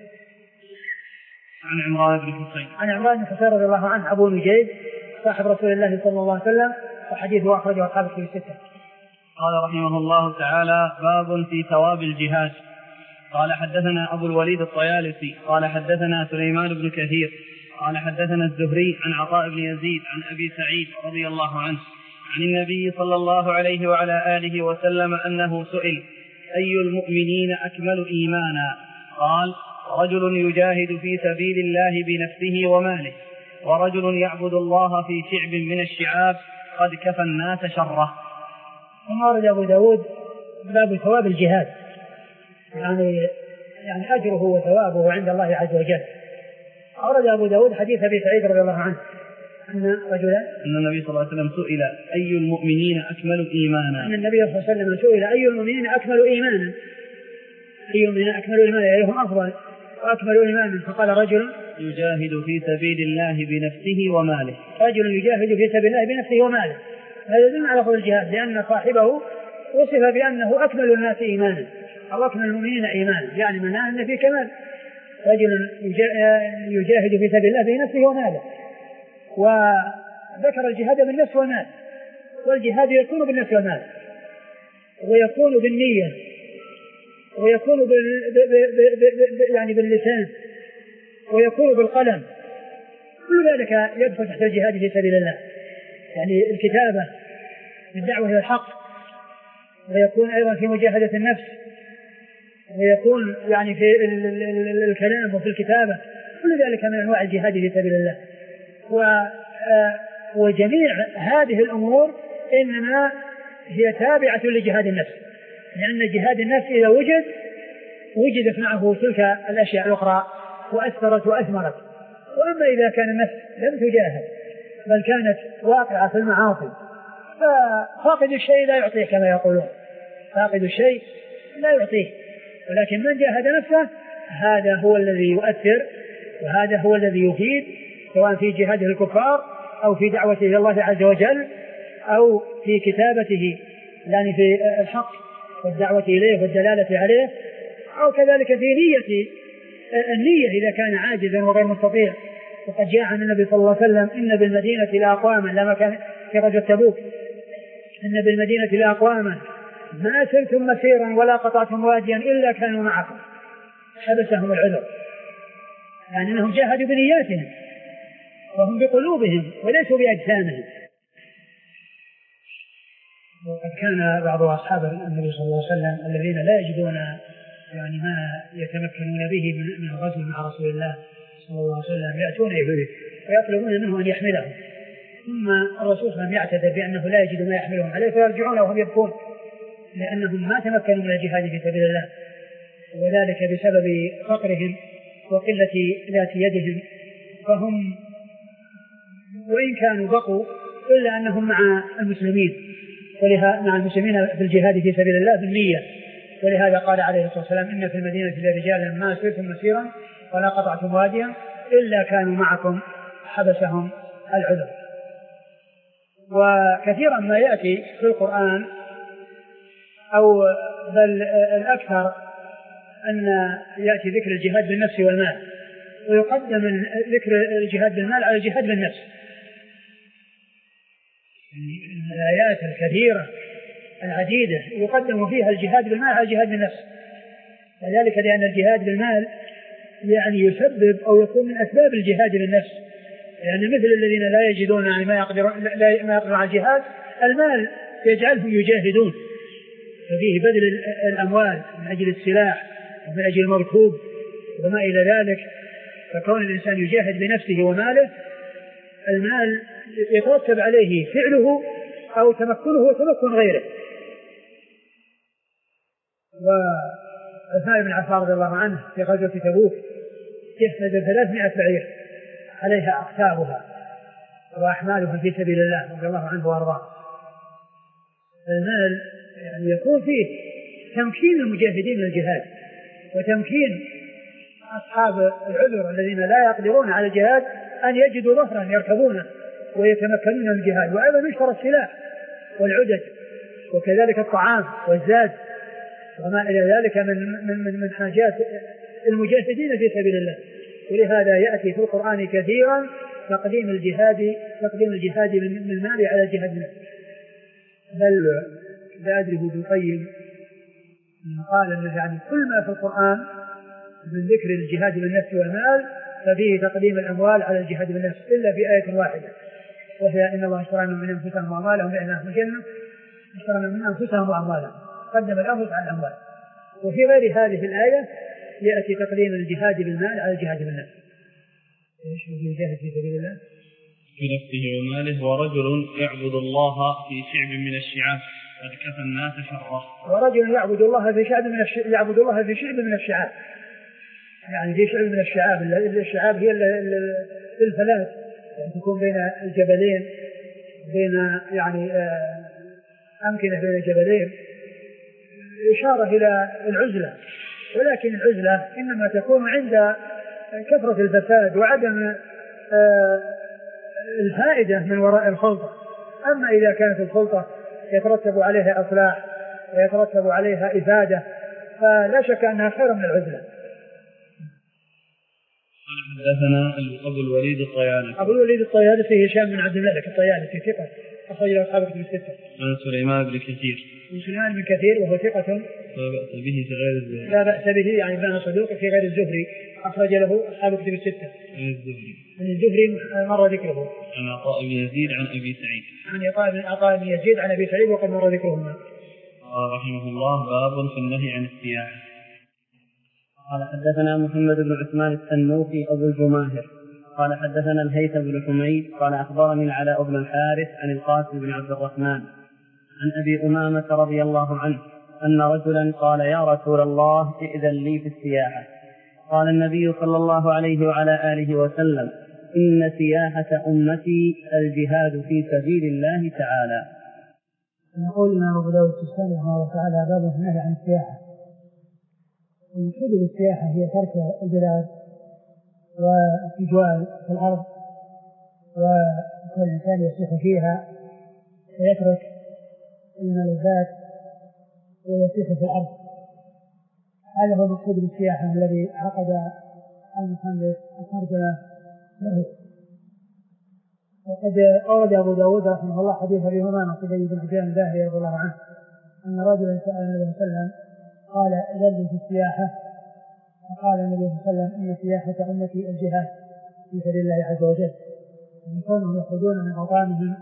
عن عمران بن حسين عن عمران بن حسين رضي الله عنه أبو نجيب صاحب رسول الله صلى الله عليه وسلم وحديثه أخرجه أصحاب الكتب الستة. قال رحمه الله تعالى باب في ثواب الجهاد. قال حدثنا أبو الوليد الطيالسي قال حدثنا سليمان بن كثير قال حدثنا الزهري عن عطاء بن يزيد عن أبي سعيد رضي الله عنه عن النبي صلى الله عليه وعلى آله وسلم أنه سئل أي المؤمنين أكمل إيمانا؟ قال رجل يجاهد في سبيل الله بنفسه وماله ورجل يعبد الله في شعب من الشعاب قد كفى الناس شره. ثم ورد أبو داود باب ثواب الجهاد يعني يعني أجره وثوابه عند الله عز وجل. أورد أبو داود حديث أبي سعيد رضي الله عنه أن رجلا أن النبي صلى الله عليه وسلم سئل أي المؤمنين أكمل إيمانا أن النبي صلى الله عليه وسلم سئل أي المؤمنين أكمل إيمانا أي المؤمنين أكمل إيمانا يعني هم أفضل وأكمل إيمانا؟ فقال رجل يجاهد في سبيل الله بنفسه وماله. رجل يجاهد في سبيل الله بنفسه وماله. هذا يدل على فضل الجهاد لأن صاحبه وصف بأنه أكمل الناس إيمانا أو أكمل المؤمنين إيمانا يعني معناه أن في كمال. رجل يجاهد في سبيل الله بنفسه وماله. وذكر الجهاد بالنفس والمال، والجهاد يكون بالنفس والمال ويكون بالنية ويكون بال... ب... ب... ب... يعني باللسان ويكون بالقلم. كل ذلك يدخل تحت الجهاد في سبيل الله يعني الكتابة الدعوة إلى الحق، ويكون أيضا في مجاهدة النفس، ويكون يعني في الكلام وفي الكتابة. كل ذلك من أنواع الجهاد في سبيل الله. وجميع هذه الأمور إنما هي تابعة لجهاد النفس، لأن جهاد النفس إذا وجد وجدت معه تلك الأشياء الأخرى وأثرت وأثمرت. وأما إذا كان النفس لم تجاهد بل كانت واقعة في المعاصي ففاقد الشيء لا يعطيه كما يقولون، فاقد الشيء لا يعطيه. ولكن من جاهد نفسه هذا هو الذي يؤثر وهذا هو الذي يفيد سواء في جهاده الكفار أو في دعوته إلى الله عز وجل أو في كتابته يعني في الحق والدعوة إليه والدلالة عليه، أو كذلك في نية النية إذا كان عاجزا وغير مستطيع. وقد جاء عن النبي صلى الله عليه وسلم إن بالمدينة لأقواما لما كان في غزوة تبوك إن بالمدينة لأقواما ما سرتم مسيرا ولا قطعتم واديا إلا كانوا معكم حبسهم العذر، يعني أنهم جاهدوا بنياتهم وهم بقلوبهم وليسوا بأجسامهم. وقد كان بعض أصحاب النبي صلى الله عليه وسلم الذين لا يجدون يعني ما يتمكنون به من الغزو مع رسول الله صلى الله عليه وسلم يأتون إليه ويطلبون منه أن يحملهم، ثم الرسول صلى الله عليه وسلم يعتذر بأنه لا يجد ما يحملهم عليه فيرجعون وهم يبكون لأنهم ما تمكنوا من الجهاد في سبيل الله، وذلك بسبب فقرهم وقلة ذات يدهم. فهم وإن كانوا بقوا إلا أنهم مع المسلمين ولها مع المسلمين في الجهاد في سبيل الله بالنية. ولهذا قال عليه الصلاة والسلام إن في المدينة لرجالا ما سرتم مسيرا ولا قطعتم واديا إلا كانوا معكم حبسهم العذر. وكثيرا ما يأتي في القرآن أو بل الأكثر أن يأتي ذكر الجهاد بالنفس والمال، ويقدم ذكر الجهاد بالمال على الجهاد بالنفس. الآيات الكثيرة العديدة يقدم فيها الجهاد بالمال على الجهاد بالنفس، وذلك لأن الجهاد بالمال يعني يسبب أو يكون من أسباب الجهاد بالنفس، يعني مثل الذين لا يجدون يعني ما يقدرون ما يقدرون على الجهاد المال يجعلهم يجاهدون، ففيه بذل الأموال من أجل السلاح ومن أجل المركوب وما إلى ذلك. فكون الإنسان يجاهد بنفسه وماله، المال يترتب عليه فعله أو تمكنه وتمكن غيره. وعثمان بن عفان رضي الله عنه في غزوة تبوك جهز ثلاثمائة بعير عليها أقتابها وأحمالها في سبيل الله رضي الله عنه وأرضاه. المال يعني يكون فيه تمكين المجاهدين من الجهاد وتمكين أصحاب العذر الذين لا يقدرون على الجهاد أن يجدوا ظهرا يركبونه ويتمكنون من الجهاد. وأيضا يشترى السلاح والعدد وكذلك الطعام والزاد وما إلى ذلك من من من حاجات المجاهدين في سبيل الله. ولهذا يأتي في القرآن كثيرا تقديم الجهاد تقديم الجهاد من المال على الجهاد منه. بل لا أدري ابن القيم قال أن يعني كل ما في القرآن من ذكر الجهاد بالنفس والمال ففيه تقديم الأموال على الجهاد بالنفس إلا في آية واحدة، وهي إن الله اشترى من أنفسهم وأموالهم بأن لهم الجنة، اشترى من أنفسهم وأموالهم، قدم الأنفس على الأموال. وفي غير هذه الآية يأتي تقديم الجهاد بالمال على الجهاد بالنفس. ايش هو الجهاد في سبيل الله؟ بنفسه وماله. ورجل يعبد الله في شعب من الشعاب قد كفى الناس شره. ورجل يعبد الله في شعب من الش... يعبد الله في شعب من الشعاب، يعني في شعب من الشعاب. الشعاب هي الفلات يعني تكون بين الجبلين، بين يعني أمكنة بين الجبلين، إشارة إلى العزلة. ولكن العزلة إنما تكون عند كثرة الفساد وعدم الفائدة من وراء الخلطة. أما إذا كانت الخلطة يترتب عليها إصلاح ويترتب عليها إفادة فلا شك أنها خير من العزلة. قال حدثنا أبو الوليد الطيالسي. أبو الوليد الطيالسي هشام بن عبد الملك الطيالسي ثقة أخرج له أصحاب الكتب الستة. عن سليمان بن كثير. من سليمان بن كثير وهو ثقة لا بأس به في غير الزهري. لا بأس به يعني كان صدوق في غير الزهري أخرج له أصحاب الكتب الستة. عن الزهري. عن الزهري مر ذكره. عن عطاء بن يزيد عن أبي سعيد. عن عطاء بن عطاء بن يزيد عن أبي سعيد وقد مر ذكرهما. قال رحمه الله باب في النهي عن السياحة. قال حدثنا محمد بن عثمان التنوخي أبو الجماهر قال حدثنا الهيثم بن حميد قال أخبرني العلاء بن الحارث عن القاسم بن عبد الرحمن عن أبي أمامة رضي الله عنه أن رجلا قال يا رسول الله ائذن لي في السياحة. قال النبي صلى الله عليه وعلى آله وسلم إن سياحة أمتي الجهاد في سبيل الله تعالى. نقول إمام أبو داود سبحانه وتعالى باب النهي عن السياحة. المقصود بالسياحة هي ترك البلاد والتجوال في الأرض ويكون الإنسان يسيح فيها ويترك الملذات ويسيح في الأرض. هذا هو المقصود بالسياحة الذي عقد المصنف الترجمة له. وقد أورد أبو داود رحمه الله حديث أبي همامة صدي بن عجلان الباهلي رضي الله عنه أن رجلا سأل النبي صلى الله عليه وسلم قال أذن في السياحة؟ فقال النبي صلى الله عليه وسلم إن سياحة أمتي الجهاد في سبيل الله عز وجل، أن يكونوا يخرجون من أوطانهم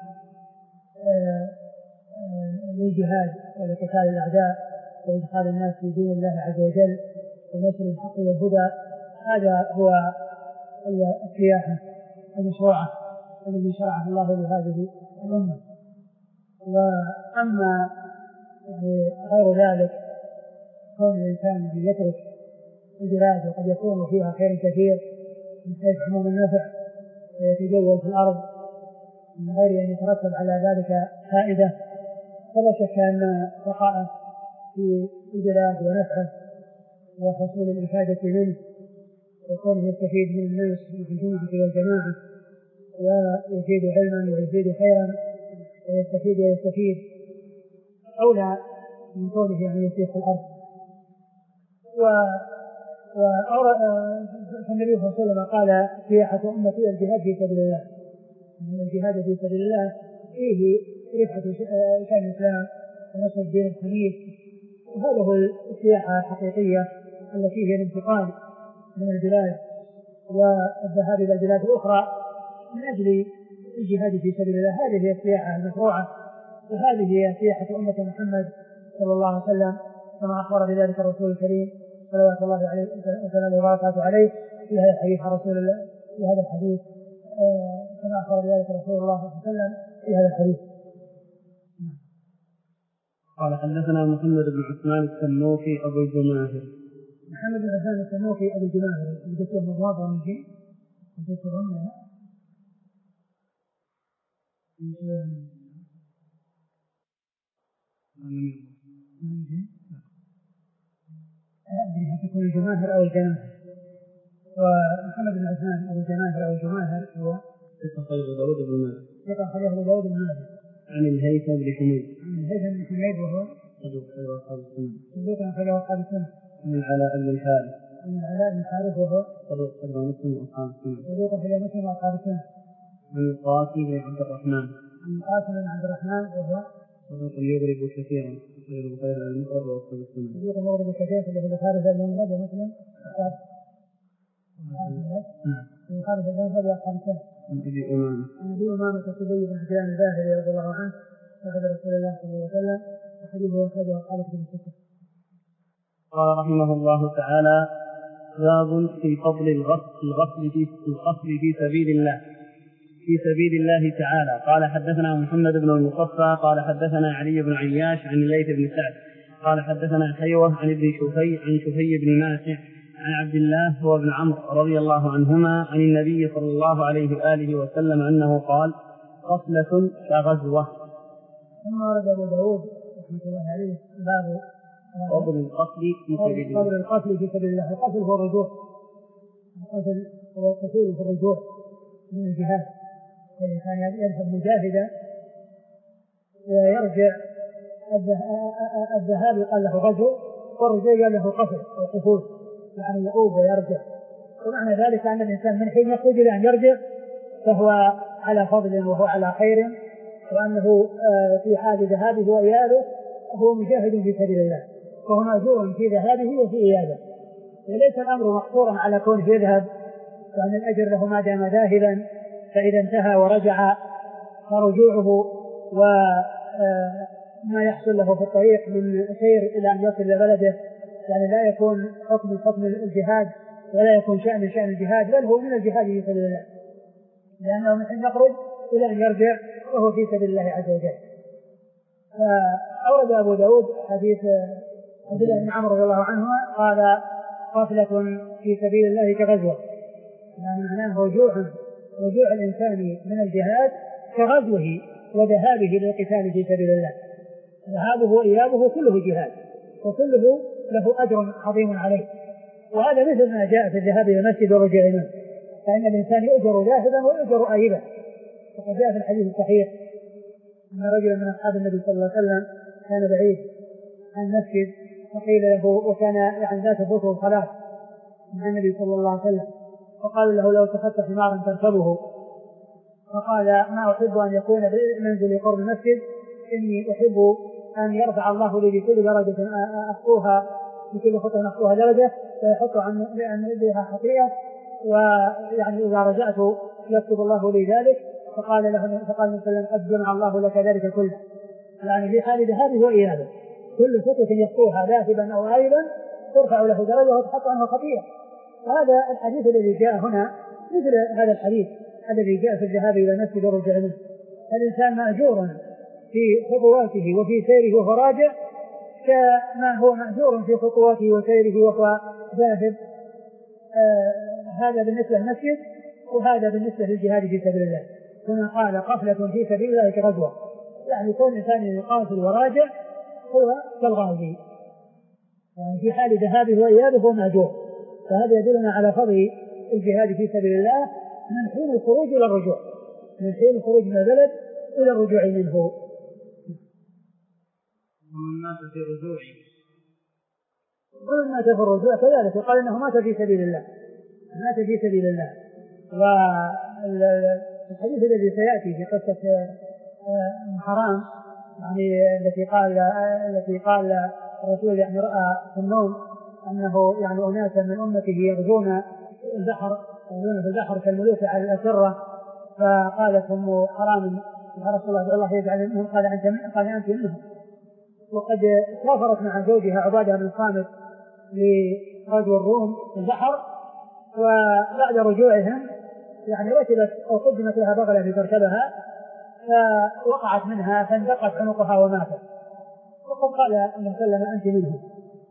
للجهاد ولقتال الأعداء وإدخال الناس في دين الله عز وجل ونشر الحق والهدى. هذا هو السياحة المشروعة الذي شرعها الله لهذه الأمة. وأما غير ذلك كون الإنسان يترك البلاد وقد يكون فيها خير كثير من حيث حموم النفع ويتجول في الأرض من غير أن يترتب على ذلك فائدة، فلا شك أن بقاءه في البلاد ونفعه وحصول الإفادة منه وكونه يستفيد من الناس من الجنود والجماعة ويفيد علما ويفيد خيرا ويستفيد ويستفيد أولى من كونه يعني يسير في الأرض. والنبي صلى الله عليه وسلم قال سياحة أمتي الجهاد في سبيل الله، أن الجهاد في سبيل الله فيه رفعة شأن الإسلام ونشر الدين الحنيف، وهذا هو السياحة الحقيقية التي هي الانتقال من البلاد والذهاب إلى البلاد الأخرى من أجل الجهاد في سبيل الله. هذه هي السياحة المشروعة، وهذه هي سياحة أمة محمد صلى الله عليه وسلم كما أخبر بذلك الرسول الكريم صلوات الله عليه وسلم وبركاته عليه في هذا الحديث عن رسول الله في هذا الحديث آه كما أخبر بذلك رسول الله صلى الله عليه وسلم في هذا الحديث. قال حدثنا محمد بن عثمان التنوخي أبو الجماهر. محمد بن عثمان التنوخي أبو الجماهر وجدته مضاضة من شيء وجدته ضمنها من شيء من شيء أدري تكون الجماهر أو الجماهر. ومحمد بن عثمان أبو الجماهر أو الجماهر هو ثقة أخرجه داود بن ماجه. ثقة أخرجه أبو داود بن ماجه. عن الهيثم بن حميد. عن الهيثم بن حميد وهو صدوق أخرجه أصحاب السنة. صدوق أخرجه أصحاب السنة. عن العلاء بن الحارث. عن العلاء بن الحارث وهو صدوق أخرجه مسلم وأصحاب السنة. صدوق أخرجه مسلم وأصحاب السنة. عن القاسم بن عبد الرحمن. عن القاسم بن عبد الرحمن وهو صدوق يغرب كثيرا أخرجه البخاري في المفرد وأصحاب السنة. صدوق يغرب كثيرا أخرجه البخاري في المفرد ومسلم وأصحاب البخاري في المفرد وأصحاب السنة. عن أبي أمامة. عن أبي أمامة صدي بن عجلان الباهلي رضي الله عنه صاحب رسول الله صلى الله عليه وسلم وحديثه أخرجه أصحاب الكتب الستة. قال رحمه الله تعالى: باب في فضل الغسل الغسل في الغسل في سبيل الله في سبيل الله تعالى. قال حدثنا محمد بن المصفى قال حدثنا علي بن عياش عن الليث بن سعد قال حدثنا حيوة عن ابن شفي عن شفي بن نافع عن عبد الله هو ابن عمرو رضي الله عنهما عن النبي صلى الله عليه وآله وسلم أنه قال: غسلة كغزوة. ثم ورد أبو داود رحمة الله عليه باب فضل القتل في سبيل الله. فضل القتل في سبيل الله. القتل هو الرجوع، القتل هو القتول في الرجوع من الجهاد. الإنسان يذهب مجاهدا ويرجع الذهاب يقال له غزو والرجوع يقال له قتل أو قتول، يعني يؤوب ويرجع. ومعنى ذلك أن الإنسان من حين يخرج إلى أن يرجع فهو على فضل وهو على خير، وأنه في حال ذهابه وإيابه هو مجاهد في سبيل الله، وهو مأجور في ذهابه وفي إيابه. وليس الأمر مقصورا على كونه يذهب وأن الأجر له ما دام ذاهبا، فإذا انتهى ورجع فرجوعه وما يحصل له في الطريق من سير إلى أن يصل إلى بلده، يعني لا يكون حكم حكم الجهاد ولا يكون شأن شأن الجهاد، بل هو من الجهاد في سبيل الله، لأنه من حين يخرج إلى أن يرجع وهو في سبيل الله عز وجل. فأورد أبو داود حديث عبد الله بن عمرو رضي الله عنهما قال: قافلة في سبيل الله كغزوة، يعني معناه رجوع رجوع الإنسان من الجهاد كغزوه وذهابه للقتال في سبيل الله. ذهابه وإيابه كله جهاد وكله له أجر عظيم عليه، وهذا مثل ما جاء في الذهاب إلى المسجد والرجوع منه، فإن الإنسان يؤجر ذاهبا ويؤجر آيبا، وقد جاء في الحديث الصحيح أن رجلا من أصحاب النبي صلى الله عليه وسلم كان بعيد عن المسجد فقيل له، وكان يعني لا تفوته الصلاة مع النبي صلى الله عليه وسلم، فقال له لو اتخذت حمارا تركبه، فقال ما أحب أن يكون منزلي قرب المسجد، إني أحب أن يرفع الله لي بكل درجة أخطوها بكل خطوة أخطوها درجة فيحط عن بها خطيئة، ويعني إذا رجعت يكتب الله لي ذلك. فقال له فقال النبي صلى الله عليه وسلم قد جمع الله لك ذلك كله، يعني في حال ذهابه وإيابه كل خطوة يخطوها ذاهبا أو عائدا ترفع له درجة وتحط عنه خطيئة. وهذا الحديث الذي جاء هنا مثل هذا الحديث الذي جاء في الذهاب إلى المسجد والرجوع منه. الإنسان مأجور في خطواته وفي سيره وهو راجع كما هو مأجور في خطواته وسيره وهو ذاهب. آه هذا بالنسبة للمسجد، وهذا بالنسبة للجهاد في سبيل الله. كما قال قفلة في سبيل الله كغزوة، يعني كل إنسان يقاتل وراجع هو كالغازي، يعني في حال ذهابه وإيابه هو مأجور. فهذا يدلنا على فضل الجهاد في سبيل الله من حين الخروج إلى الرجوع، من حين الخروج من البلد إلى الرجوع منه. ومن مات في رجوعه ومن مات في الرجوع كذلك وقال إنه مات في سبيل الله، مات في سبيل الله. والحديث الذي سيأتي في قصة حرام يعني التي قال التي قال الرسول يعني رأى في النوم أنه يعني أناسا من أمته يغزون البحر يغزون في البحر كالملوك على الأسرة، فقالت أم حرام يا رسول الله الله يجعل منهم، قال أنت منهم، قال أنت منهم. وقد سافرت مع زوجها عبادة بن الصامت لغزو الروم في البحر، وبعد رجوعهم يعني ركبت أو قدمت لها بغلة لتركبها فوقعت منها فاندقت عنقها وماتت، وقد قال النبي صلى الله عليه وسلم أنت منهم.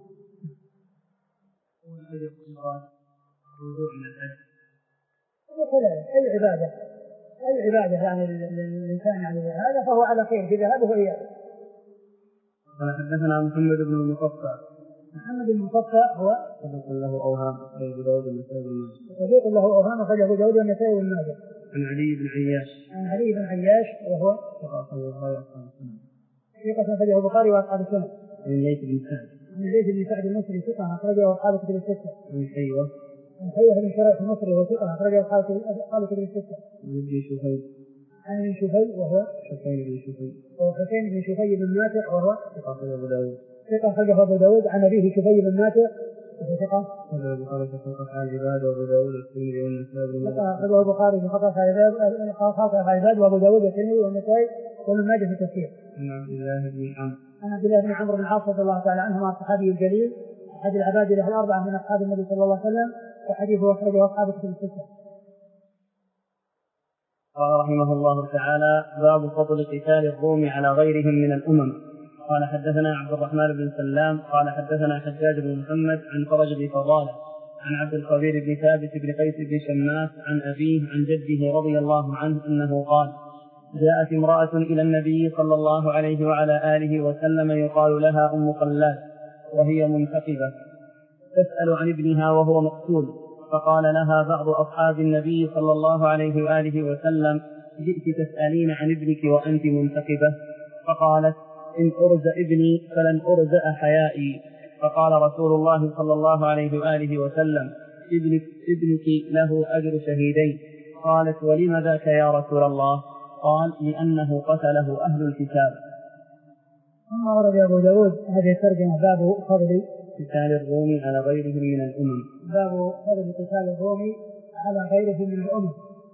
الرجوع من الحج وكذلك أي عبادة أي عبادة يعني الإنسان يعني هذا فهو على خير في ذهابه وإيابه. قال حدثنا محمد بن المصفى. محمد بن المصفى هو صدوق له أوهام أخرجه أبو داود والنسائي بن ماجه. صدوق له أوهام أخرجه أبو داود والنسائي بن ماجه. عن علي بن عياش. عن علي بن عياش وهو ثقة أخرجه البخاري وأصحاب السنن. ثقة أخرجه البخاري وأصحاب السنن. عن الليث بن سعد. عن الليث بن سعد المصري ثقة أخرجه أصحاب الكتب الستة. عن حيوة. عن حيوة بن شريح المصري وثقة أخرجه أصحاب الكتب الستة. عن ابن شفي. عن ابن شفي وهو حسين بن شفي. وهو حسين بن شفي بن ماتع وهو ثقة أخرجه أبو داود. ثقة أخرجه أبو داود. عن أبيه شفي بن ماتع وهو ثقة أخرجه البخاري في خلق أفعال العباد وأبو داود والترمذي والنسائي بن ماجه. ثقة أخرجه البخاري في خلق أفعال العباد وأبو داود والترمذي والنسائي وابن ماجه في التفسير. عن عبد الله بن عمرو. عن عبد الله بن عمرو بن العاص رضي الله تعالى عنهما الصحابي الجليل أحد العباد له الأربعة من أصحاب النبي صلى الله عليه وسلم، وحديثه أخرجه أصحاب الكتب الستة. قال رحمه الله تعالى: باب فضل قتال الروم على غيرهم من الأمم. قال حدثنا عبد الرحمن بن سلام قال حدثنا حجاج بن محمد عن فرج بن فضالة عن عبد الخبير بن ثابت بن قيس بن شماس عن أبيه عن جده رضي الله عنه أنه قال: جاءت امرأة إلى النبي صلى الله عليه وعلى آله وسلم يقال لها أم قلاد وهي منتقبة تسأل عن ابنها وهو مقتول، فقال لها بعض أصحاب النبي صلى الله عليه وآله وسلم: جئت تسألين عن ابنك وأنت منتقبة؟ فقالت: إن أرزأ ابني فلن أرزأ حيائي. فقال رسول الله صلى الله عليه وآله وسلم: ابنك, ابنك له أجر شهيدين. قالت: ولم ذاك يا رسول الله؟ قال: لأنه قتله أهل الكتاب. ثم ورد أبو داود هذه الترجمة باب فضل قتال الروم على غيرهم من الأمم. باب فضل قتال الروم على غيرهم من الأمم.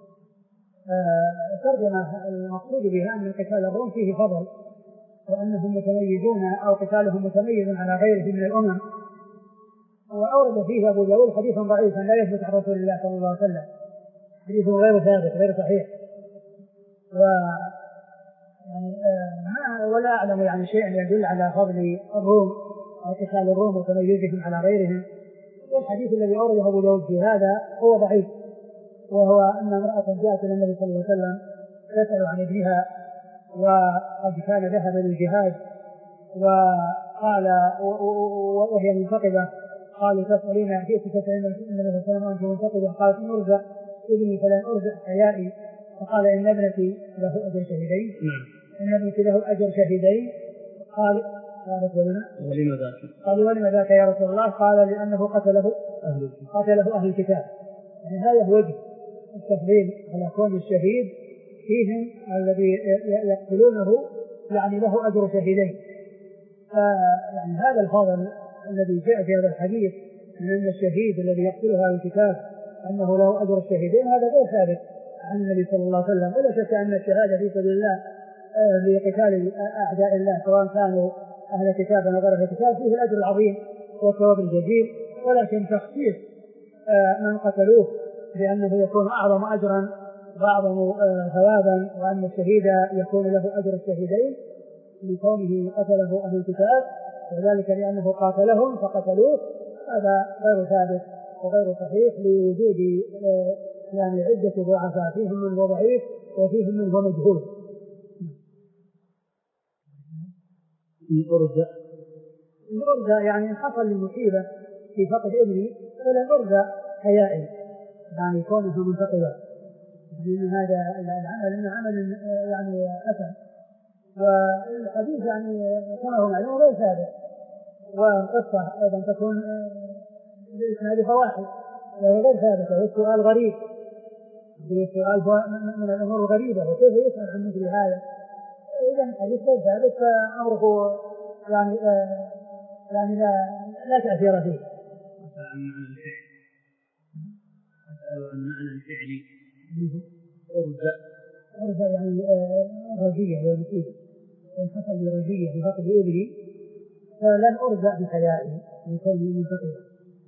الترجمة المقصود بها أن قتال الروم فيه فضل، وأنهم متميزون أو قتالهم متميز على غيرهم من الأمم. وأورد فيه أبو داود حديثا ضعيفا لا يثبت عن رسول الله صلى الله عليه وسلم، حديث غير ثابت غير صحيح، و يعني ما ولا أعلم يعني شيء يدل على فضل الروم أو قتال الروم وتميزهم على غيرهم. والحديث الذي أورده أبو داود في هذا هو ضعيف، وهو أن امرأة جاءت إلى النبي صلى الله عليه وسلم تسأل عن ابنها وقد كان ذهب للجهاد، وقال وهي منتقبة، قالوا تسألين جئت تسألين النبي صلى الله عليه وسلم وأنت منتقبة؟ قالت: إن أرزق ابني فلن أرزق حيائي. فقال إن ابنتي له أجر شهيدين. نعم. إن ابنتي له أجر شهيدين. قال قالت ولما ولما ذاك؟ قال ولما ذاك يا رسول الله؟ قال لأنه قتله أهل الكتاب. قتله أهل الكتاب. يعني هذا هو وجه التفضيل على كون الشهيد فيهم الذي يقتلونه يعني له أجر شهيدين. يعني هذا الفضل الذي جاء في هذا الحديث من أن الشهيد الذي يقتله أهل الكتاب أنه له أجر الشهيدين هذا غير ثابت عن النبي صلى الله عليه وسلم. ولا شك أن الشهادة في سبيل الله لقتال أعداء الله سواء كانوا أهل الكتاب أو غير الكتاب فيه الأجر العظيم والثواب الجزيل، ولكن تخصيص من قتلوه لأنه يكون أعظم أجرا وأعظم ثوابا وأن الشهيد يكون له أجر الشهيدين لكونه قتله أهل الكتاب وذلك لأنه قاتلهم فقتلوه، هذا غير ثابت وغير صحيح لوجود يعني عدة ضعفاء فيهم من هو ضعيف وفيهم من هو مجهول. الأرزة الأرزة يعني حصل لمصيبة في فقد ابني فلا أرزة حيائي يعني كونه منتقلا لأن هذا العمل إنه عمل يعني حسن والحديث يعني كما هو معلوم غير ثابت والقصة أيضا تكون بإسناد فواحد وهي غير ثابتة والسؤال غريب والسؤال من الأمور الغريبة وكيف يسأل عن مثل هذا إذا الحديث غير ثابت فأمره يعني آه يعني لا لا تأثير فيه. أسأل عن معنى الفعل أسأل عن معنى الفعل أرزة أرزة يعني آه رجية وهي مصيبة إن حصل لي رجية في فقد إبلي فلن أرزة بحيائي لكوني منتقلا.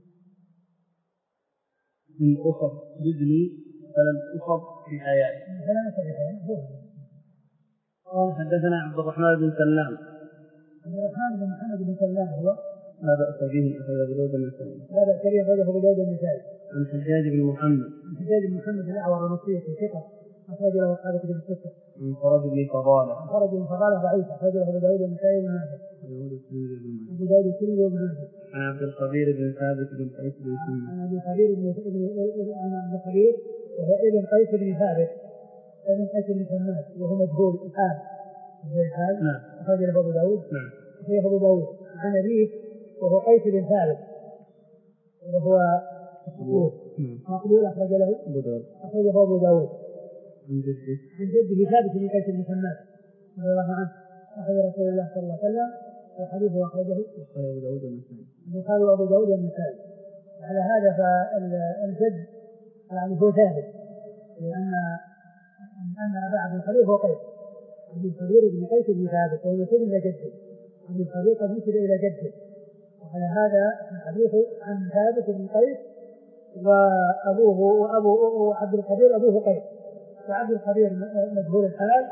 إن أصب بإذني فلن أصب بحيائي فلن أصب بحيائي. قال حدثنا عبد الرحمن بن سلام. عبد الرحمن بن محمد بن سلام هو لا بأس به أخرج أبو داود النسائي. لا بأس به أخرج أبو داود النسائي. عن حجاج بن محمد. عن حجاج بن محمد الأعور المصري في ثقة أخرج له أصحاب كتب الستة. عن فرج بن فضالة. عن فرج بن فضالة ضعيف أخرج له أبو داود النسائي وابن ماجه. أبو داود الترمذي وابن ماجه. عن عبد الخبير بن ثابت بن قيس بن سمة. عن عبد الخبير بن عن عبد الخبير وهو ابن قيس بن ثابت ابن قيس بن سماس وهو مجهول الحال. مجهول الحال. نعم. أخرج له أبو داود. نعم. أخرج أبو داود عن أبيه وهو قيس بن ثابت وهو مقبول. مقبول أخرج له أبو داود. أخرجه أبو داود. عن جده. عن جده ثابت بن قيس بن سماس رضي الله عنه أخرج رسول الله صلى الله عليه وسلم وحديثه أخرجه أبو داود والنسائي. البخاري وأبو داود والنسائي. على هذا فالجد يعني هو ثابت لأن أن أبا عبد الخبير هو قيس عبد الخبير بن قيس بن ثابت وهو مسؤول إلى جده عبد الخبير قد مسل إلى جده. وعلى هذا الحديث عن ثابت بن قيس وأبوه وأبو عبد الخبير أبوه قيس وعبد الخبير مجهول الحال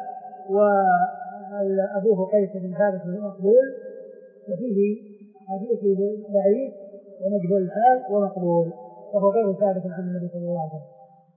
وأبوه قيس بن ثابت بن مقبول وفيه حديث ضعيف ومجهول الحال ومقبول وهو غير ثابت عن النبي صلى الله عليه وسلم.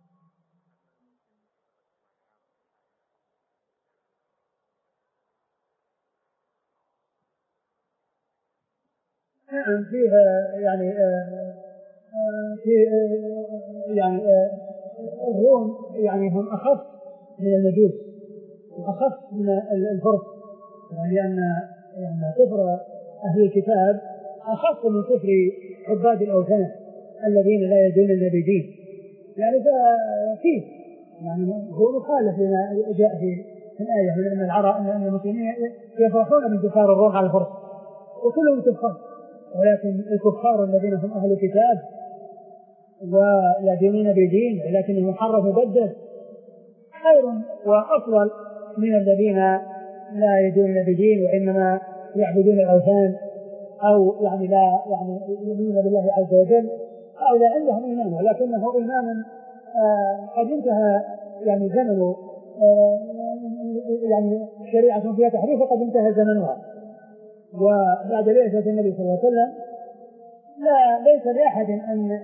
فيها يعني في يعني الروم يعني هم أخف من المجوس وأخف من الفرس لأن يعني كفر أهل الكتاب أخف من كفر عباد الأوثان الذين لا يدون النبي دين يعني فيه يعني هو مخالف لما جاء في الآية من أن العرب أن المسلمين يفرحون من كفار الروم على الفرس وكلهم كفار ولكن الكفار الذين هم أهل الكتاب ويدينون بدين ولكنهم حرف مبدل خير وأفضل من الذين لا يدينون بدين وإنما يعبدون الأوثان أو يعني لا يعني يؤمنون بالله عز وجل أو لا عندهم إيمان ولكنه إيمان آه قد انتهى يعني زمنه آه يعني شريعة فيها تحريف وقد انتهى زمنها. وبعد بعثة النبي صلى الله عليه وسلم لا ليس لأحد أن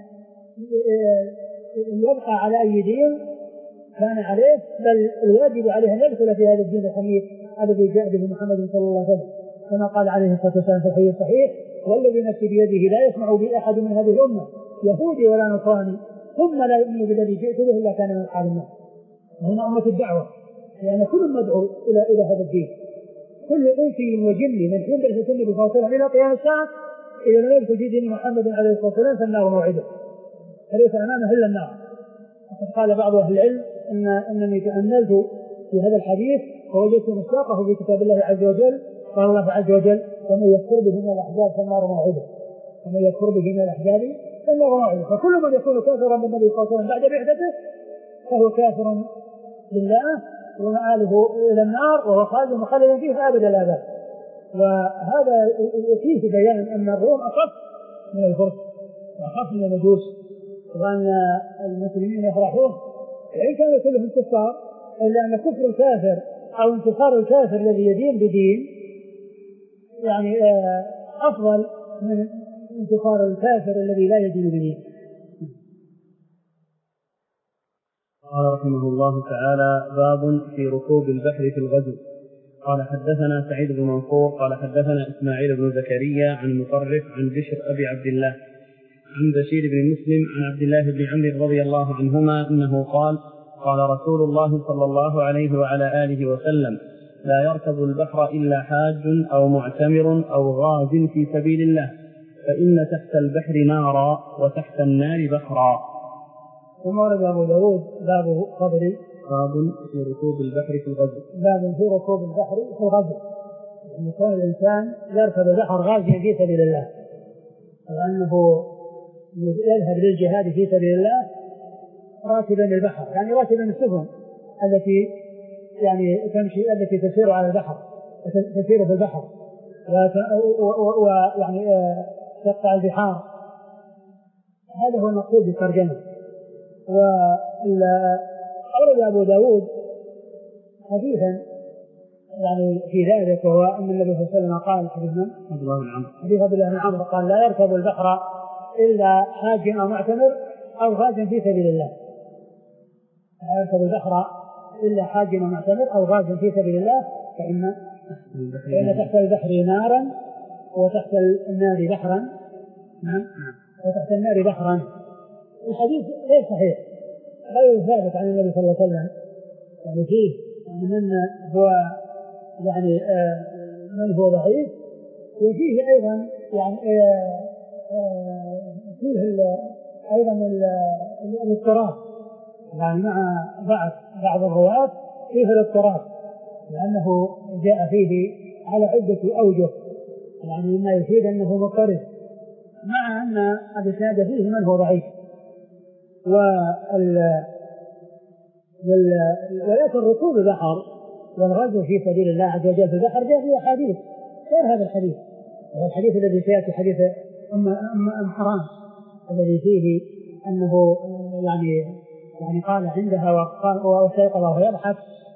يبقى على أي دين كان عليه بل الواجب عليه أن يدخل في هذا الدين الحنيف الذي جاء به محمد صلى الله عليه وسلم كما قال عليه الصلاة والسلام في الحديث الصحيح والذي نفسي بيده لا يسمع بي أحد من هذه الأمة يهودي ولا نصراني ثم لا يؤمن بالذي جئت به إلا كان من أصحاب النار. هنا أمة الدعوة، لأن كل مدعو إلى إلى هذا الدين، كل إنسي وجني من حين بعثة النبي صلى الله عليه وسلم إلى قيام الساعة إذا لم يدخل في دين محمد عليه الصلاة والسلام فالنار موعده، فليس أمامه إلا النار. وقد قال بعض أهل العلم إن أنني تأملت في هذا الحديث فوجدت مصداقه في كتاب الله عز وجل، قال الله عز وجل: ومن يكفر به من الأحزاب فالنار موعده، ومن يكفر به من الأحزاب فالنار موعده. فكل من يكون كافرا بالنبي صلى الله عليه وسلم بعد بعثته فهو كافر بالله ومآله إلى النار وهو خالد مخلدا فيه أبد الآباد. وهذا فيه بيان أن الروم أخف من الفرس وأخف من المجوس، وأن المسلمين يفرحون وإن كانوا كلهم كفار، إلا أن كفر الكافر أو انتصار الكافر الذي يدين بدين يعني أفضل من انتصار الكافر الذي لا يدين بدين. قال رحمه الله تعالى: باب في ركوب البحر في الغزو. قال حدثنا سعيد بن منصور قال حدثنا إسماعيل بن زكريا عن مطرف عن بشر أبي عبد الله عن بشير بن مسلم عن عبد الله بن عمرو رضي الله عنهما أنه قال: قال رسول الله صلى الله عليه وعلى آله وسلم: لا يركب البحر إلا حاج أو معتمر أو غاز في سبيل الله، فإن تحت البحر نارا وتحت النار بحرا. ثم ورد أبو داود باب قبري باب في ركوب البحر في الغزو. باب في ركوب البحر في الغزو، أن يكون الإنسان يركب البحر غازيا في سبيل الله، وأنه يذهب للجهاد في سبيل الله راكبا البحر، يعني راكبا السفن التي يعني تمشي التي تسير على البحر تسير في البحر ويعني تقطع البحار. هذا هو المقصود بالترجمة. وأورد أبو داود حديثا يعني في ذلك، وهو أن النبي صلى الله عليه وسلم قال حديث من؟ حديث عبد الله بن عمرو قال: لا يركب البحر إلا حاج أو معتمر أو غاز في سبيل الله. لا يركب البحر إلا حاج أو معتمر أو غاز في سبيل الله، فإن فإن تحت البحر نارا وتحت النار بحرا وتحت النار بحرا. الحديث غير صحيح، غير ثابت عن النبي صلى الله عليه وسلم، يعني فيه يعني من هو يعني آه من هو ضعيف، وفيه أيضا يعني آه آه فيه أيضا الاضطراب، يعني مع ضعف بعض الرواة فيه الاضطراب، لأنه جاء فيه على عدة أوجه، يعني مما يفيد أنه مضطرب، مع أن الإسناد فيه من هو ضعيف. ولكن ركوب البحر والغزو في سبيل الله عز وجل في البحر جاء فيه حديث غير هذا الحديث، وهو الحديث الذي سيأتي حديث أم أم حرام الذي فيه أنه يعني يعني قال عندها واستيقظ وهو يضحك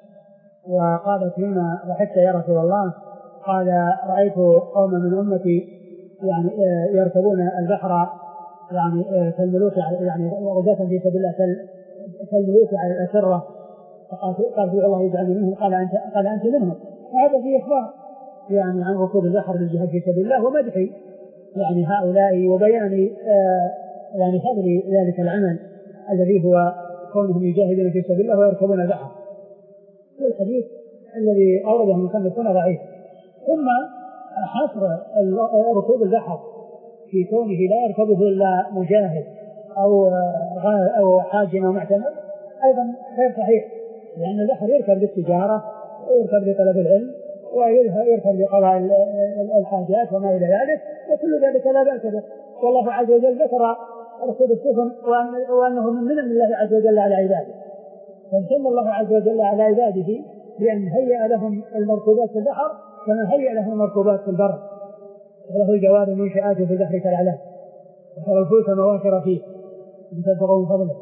وقالت: مما ضحكت يا رسول الله؟ قال: رأيت قوما من أمتي يعني يركبون البحر يعني كالملوك يعني غزاة في سبيل الله كالملوك على الأسرة، فقال: قال الله يجعلني منهم. قال: أنت قال أنت منهم. وهذا فيه إخبار يعني عن ركوب البحر للجهاد في سبيل الله ومدح يعني هؤلاء وبيان آه يعني فضل ذلك العمل الذي هو كونهم يجاهدون في سبيل الله ويركبون البحر. والحديث الذي أورده المصنف هنا ضعيف. ثم حصر ركوب البحر في كونه لا يركبه إلا مجاهد أو أو حاج أو معتمر أيضا غير صحيح، لأن البحر يركب للتجارة ويركب لطلب العلم ويركب لقضاء الحاجات وما إلى ذلك، وكل ذلك لا بأس به. والله عز وجل ذكر ركوب السفن وأنه من منن الله عز وجل على عباده، فامتن الله عز وجل على عباده بأن هيأ لهم المركوبات في البحر كما هيأ لهم المركوبات في البر، وله الجوار المنشآت في البحر كالأعلام وترى الفلك مواخر فيه لتبتغوا من فضله.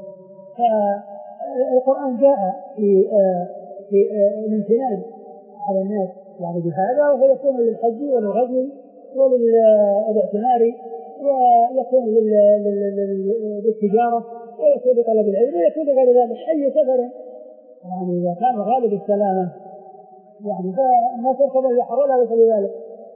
فالقرآن جاء في في الامتنان على الناس يعني بهذا، وهو يكون للحج وللغزو وللاعتمار ويكون للتجارة ويكون لطلب العلم ويكون لغير ذلك أي سفر، يعني إذا كان غالب السلامة يعني فالناس يركبون البحر ولا يصل ذلك،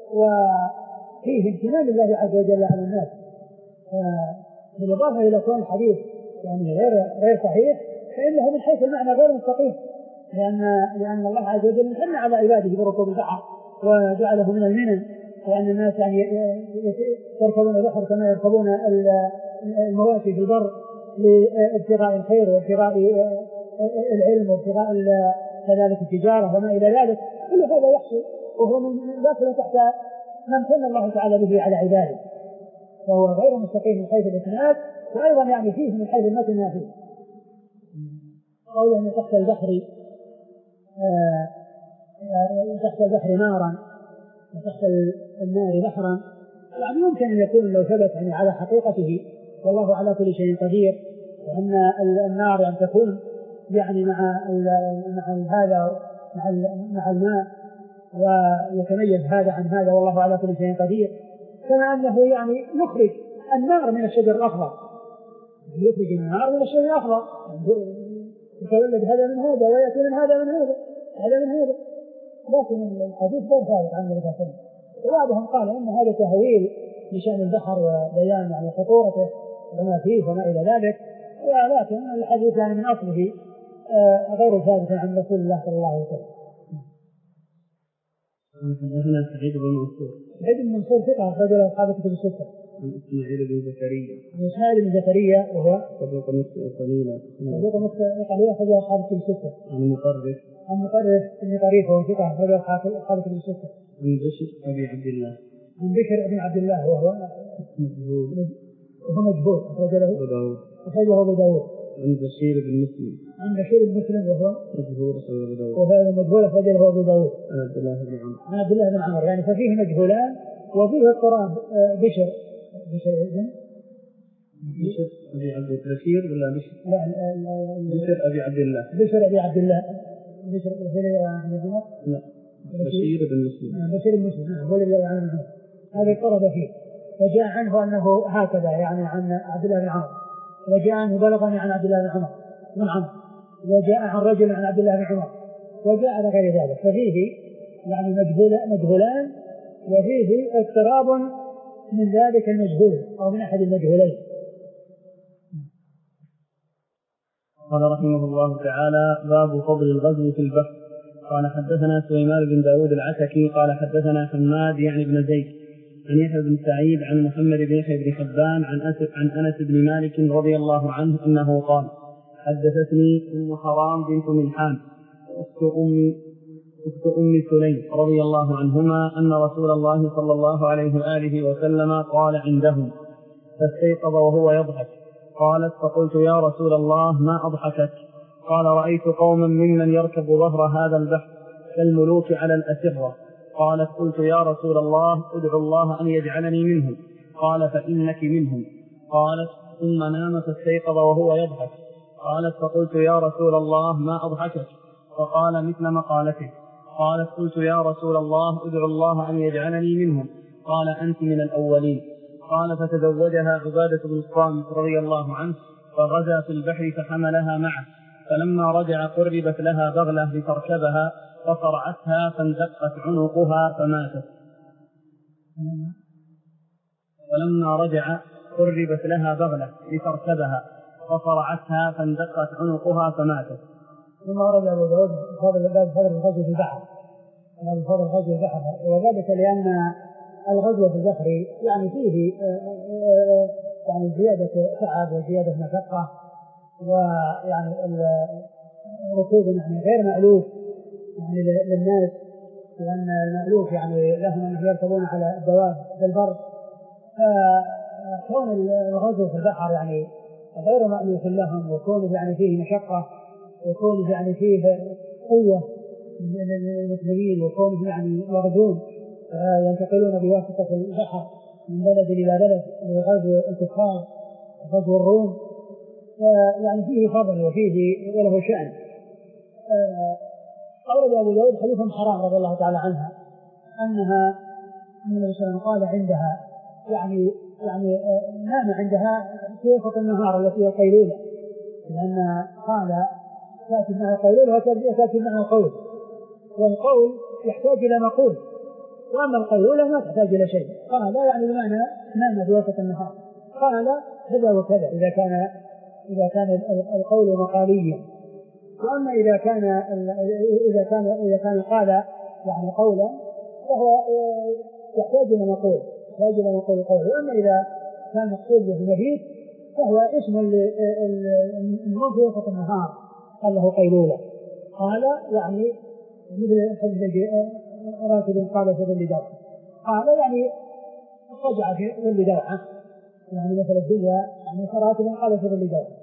وفيه امتنان لله عز وجل على الناس. بالإضافة إلى كون الحديث يعني غير غير صحيح، فإنه من حيث المعنى غير مستقيم، لأن لأن الله عز وجل امتن على عباده بركوب البحر وجعله من المنن، وأن الناس يعني يركبون البحر كما يركبون المواشي في البر لابتغاء الخير وابتغاء العلم وابتغاء كذلك التجارة وما إلى ذلك. كل هذا يحصل وهو من داخل تحت ما امتن الله تعالى به على عباده، فهو غير مستقيم من حيث الإسناد، وأيضا يعني فيه من حيث المتن ما فيه. قوله تحت البحر آه تحت البحر نارا وتحت النار بحرا، يعني يمكن أن يكون لو ثبت يعني على حقيقته والله على كل شيء قدير، وأن النار يعني تكون يعني مع مع هذا مع مع الماء ويتميز هذا عن هذا والله على كل شيء قدير، كما أنه يعني يخرج النار من الشجر الأخضر، يخرج النار من الشجر الأخضر، يتولد هذا من هذا ويأتي من هذا من هذا هذا من هذا، لكن الحديث غير ثابت عن النبي صلى الله عليه وسلم. وبعضهم قال إن هذا تهويل لشأن البحر وبيان يعني خطورته وما فيه وما إلى ذلك، ولكن الحديث يعني من أصله غير ثابت عن رسول الله صلى الله عليه وسلم. حدثنا سعيد بن منصور. سعيد بن منصور ثقة أخرج له أصحاب الكتب الستة. عن إسماعيل بن زكريا. عن إسماعيل بن زكريا وهو صدوق نصف قليلا. صدوق نصف قليلا أخرج له أصحاب الكتب الستة. عن مطرف. عن مطرف بن طريف وهو ثقة أخرج له أصحاب الكتب الستة. عن بشر أبي عبد الله. عن بشر أبي عبد الله وهو مجهول. وهو مجهول أخرج له أبو داود. أخرجه أبو داود. عن بشير بن مسلم. عن بشير بن مسلم وهو مجهول أبو داود. وهو مجهول أخرجه أبو داود. عن عبد الله بن عمر. عن عبد الله بن عمر، يعني ففيه مجهولان وفيه اضطراب. بشر بشر ابن بشر أبي عبد بشير ولا بشر؟ لا بشر أبي عبد الله. بشر أبي عبد الله. بشر بن عمر. لا. بشير بن مسلم. بشير بن مسلم. نعم. ولد عن عمر. هذا اضطرب فيه، فجاء عنه أنه هكذا يعني عن عبد الله بن عمر، وجاء عنه بلغني عن عبد الله بن عمر بن عمر، وجاء عن رجل عن عبد الله بن عمر، وجاء على غير ذلك، ففيه يعني مجهول مجهولان وفيه اضطراب من ذلك المجهول أو من أحد المجهولين. قال رحمه الله تعالى: باب فضل الغزو في البحر. قال حدثنا سليمان بن داود العتكي قال حدثنا حماد يعني بن زيد عن يحيى بن سعيد عن محمد بن يحيى بن حبان عن عن انس بن مالك رضي الله عنه انه قال: حدثتني ام حرام بنت ملحان اخت ام اخت ام سليم رضي الله عنهما ان رسول الله صلى الله عليه واله وسلم قال عندهم فاستيقظ وهو يضحك. قالت: فقلت: يا رسول الله ما اضحكك؟ قال: رايت قوما ممن يركب ظهر هذا البحر كالملوك على الاسره. قالت: قلت: يا رسول الله ادعو الله أن يجعلني منهم. قال: فإنك منهم. قالت: ثم نام فاستيقظ وهو يضحك. قالت: فقلت: يا رسول الله ما أضحكك؟ فقال مثل مقالته. قالت: قلت: يا رسول الله ادعو الله أن يجعلني منهم. قال: أنت من الأولين. قال: فتزوجها عبادة بن الصامت رضي الله عنه فغزا في البحر فحملها معه، فلما رجع قربت لها بغلة لتركبها فصرعتها فاندقت عنقها فماتت. فلما رجع قربت لها بغلة لتركبها فصرعتها فاندقت عنقها فماتت. ثم رجع أبو داود باب فضل الغزو في البحر، باب فضل الغزو في البحر، وذلك لأن الغزو في البحر يعني فيه يعني زيادة تعب وزيادة مشقة، ويعني ركوب يعني غير مألوف يعني للناس، لأن المألوف يعني لهم أنهم يركبون على الدواب في البر، فكون الغزو في البحر يعني غير مألوف لهم، وكونه يعني فيه مشقة، وكونه يعني فيه قوة للمسلمين، وكونه يعني يغزون ينتقلون بواسطة البحر من بلد إلى بلد لغزو الكفار غزو الروم، يعني فيه فضل وفيه وله شأن. أورد أبو داود حديث حرام رضي الله تعالى عنها أنها أن النبي صلى الله عليه وسلم قال عندها يعني يعني نام عندها في وسط النهار التي هي القيلولة، لأن قال تأتي معها القيلولة وتأتي معها القول، والقول يحتاج إلى مقول، وأما القيلولة ما تحتاج إلى شيء. قال لا يعني بمعنى نام في وسط النهار، قال كذا وكذا إذا كان إذا كان القول مقاليا. وأما إذا كان إذا كان إذا كان قال يعني قولا فهو يحتاج إلى مقول يحتاج إلى مقول القول. وأما إذا كان مقصود به المبيت فهو اسم النوم في وسط النهار قال له قيلولة. قال يعني مثل حديث راتب قال في ظل دوحة، قال يعني رجع في ظل دوحة، يعني مثل الدنيا يعني كراتب قال في ظل دوحة.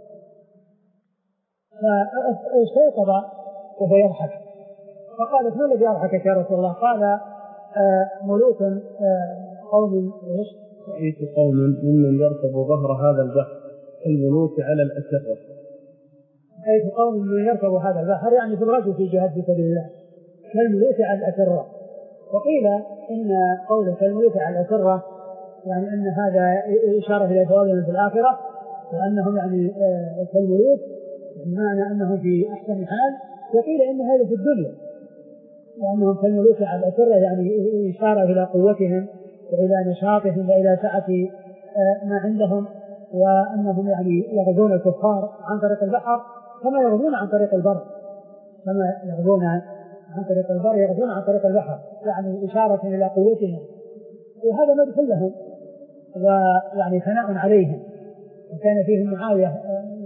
فاستيقظ وهو يضحك فقالت ما الذي أضحكك يا رسول الله؟ قال آه ملوك آه قوم ايش؟ رأيت قوم ممن يركب ظهر هذا البحر الملوك على الأسرة. رأيت قوم ممن يركب هذا البحر يعني في الغزو في جهاد في سبيل الله كالملوك على الأسرة. وقيل إن قوله كالملوك على الأسرة يعني أن هذا إشارة إلى ثوابهم في الآخرة وأنهم يعني آه كالملوك بمعنى أنهم في أحسن حال. وقيل إن هذا في الدنيا وأنهم كالملوك على الأسرة يعني إشارة إلى قوتهم وإلى نشاطهم وإلى سعة ما عندهم وأنهم يعني يغزون الكفار عن طريق البحر كما يغزون عن طريق البر كما يغزون عن طريق البر يغزون عن طريق البحر يعني إشارة إلى قوتهم. وهذا مدح لهم ويعني ثناء عليهم. وكان فيهم معاوية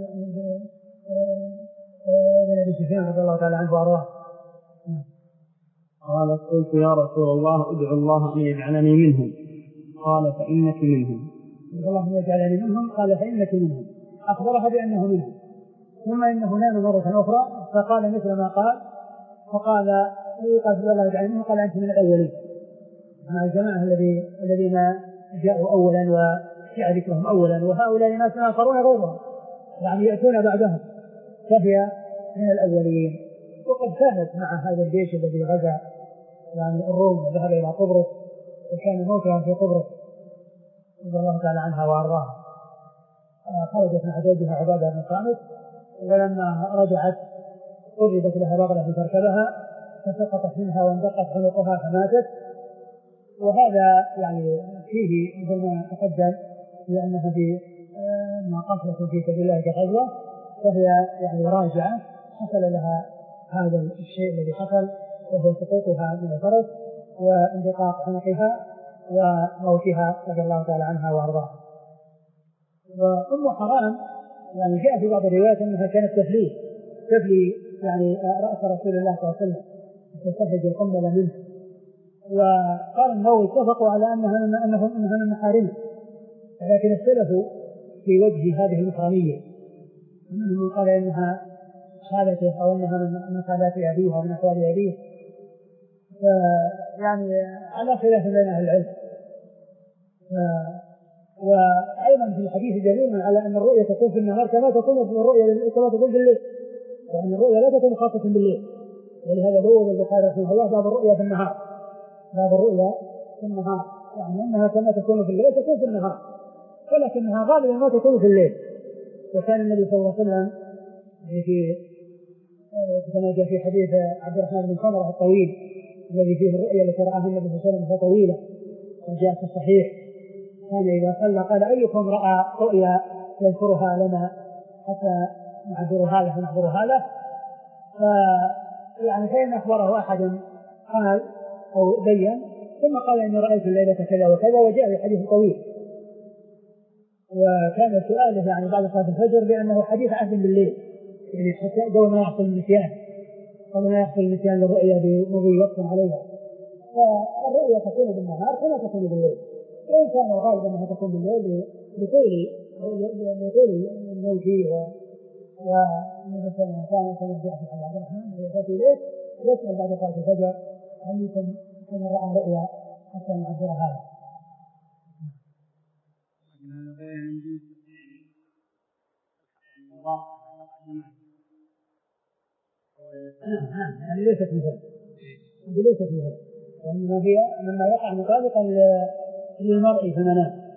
بن أبي سفيان رضي الله تعالى عنه وأرضاه. قالت قلت يا رسول الله ادعو الله أن يجعلني منهم قال فإنك منهم. الله أن يجعلني منهم قال فإنك منهم. أخبرها بأنه منهم. ثم إنه نام مرة أخرى فقال مثل ما قال فقال قال الله يجعلني منهم قال أنت من الأولين مع الجماعة الذين جاءوا أولا وجاء ذكرهم أولا وهؤلاء ناس آخرون غيرهم يعني يأتون بعدهم فهي من الأولين. وقد كانت مع هذا الجيش الذي غزا يعني الروم وذهب إلى قبرص وكان موتها في قبرص رضي الله تعالى عنها وأرضاها. خرجت مع زوجها عبادة بن صامت ولما رجعت قربت لها بغلة تركبها فسقطت منها واندقت عنقها فماتت. وهذا يعني فيه مثل ما تقدم لأنها في قتلة في سبيل الله كغزوة فهي يعني راجعة حصل لها هذا الشيء الذي حصل وهو سقوطها من الفرس واندقاق عنقها وموتها رضي الله تعالى عنها وارضاها. وأم حرام يعني جاء في بعض الروايات انها كانت تفليه تفلي يعني راس رسول الله صلى الله عليه وسلم تستخرج القنبله منه. وقال النووي اتفقوا على انها انها انها من محارمه لكن اختلفوا في وجه هذه المحرميه منهم قال انها خالته او انها من خالات ابيه او من اخوال ابيه يعني على خلاف بين اهل العلم. وايضا في الحديث دليل على ان الرؤيا تكون في النهار كما تكون في الرؤيا كما تكون في الليل وان الرؤيا لا تكون خاصه بالليل. ولهذا بوب البخاري رحمه الله باب الرؤيا في النهار باب الرؤيا في النهار يعني انها كما تكون في الليل تكون في النهار ولكنها غالبا ما تكون في الليل. وكان النبي صلى الله عليه وسلم في كما جاء في حديث عبد الرحمن بن سمرة الطويل الذي فيه الرؤيا التي رآها النبي صلى الله عليه وسلم طويلة وجاء في الصحيح كان إذا صلى قال أيكم رأى رؤيا يذكرها لنا حتى نعبر هذا ونعبر هذا. فيعني فإن أخبره أحد قال أو بين ثم قال إني رأيت الليلة كذا وكذا وجاء في حديث طويل. وكان سؤاله يعني بعد صلاة الفجر بأنه حديث عهد بالليل يعني حتى دون ما يحصل النسيان قبل ما يحصل النسيان للرؤيا بمضي وقت عليها. فالرؤيا تكون بالنهار كما تكون بالليل وإن كان الغالب أنها تكون بالليل لطول لطول الموت ومثل ما كان كما جاء في حديث عبد الرحمن يأتي إليه يسأل بعد صلاة الفجر هل يكون من رأى رؤيا حتى نعبر هذا. يعني ليست مثل ليست مثل وإنما هي مما يقع مطابقا للمرء في المنام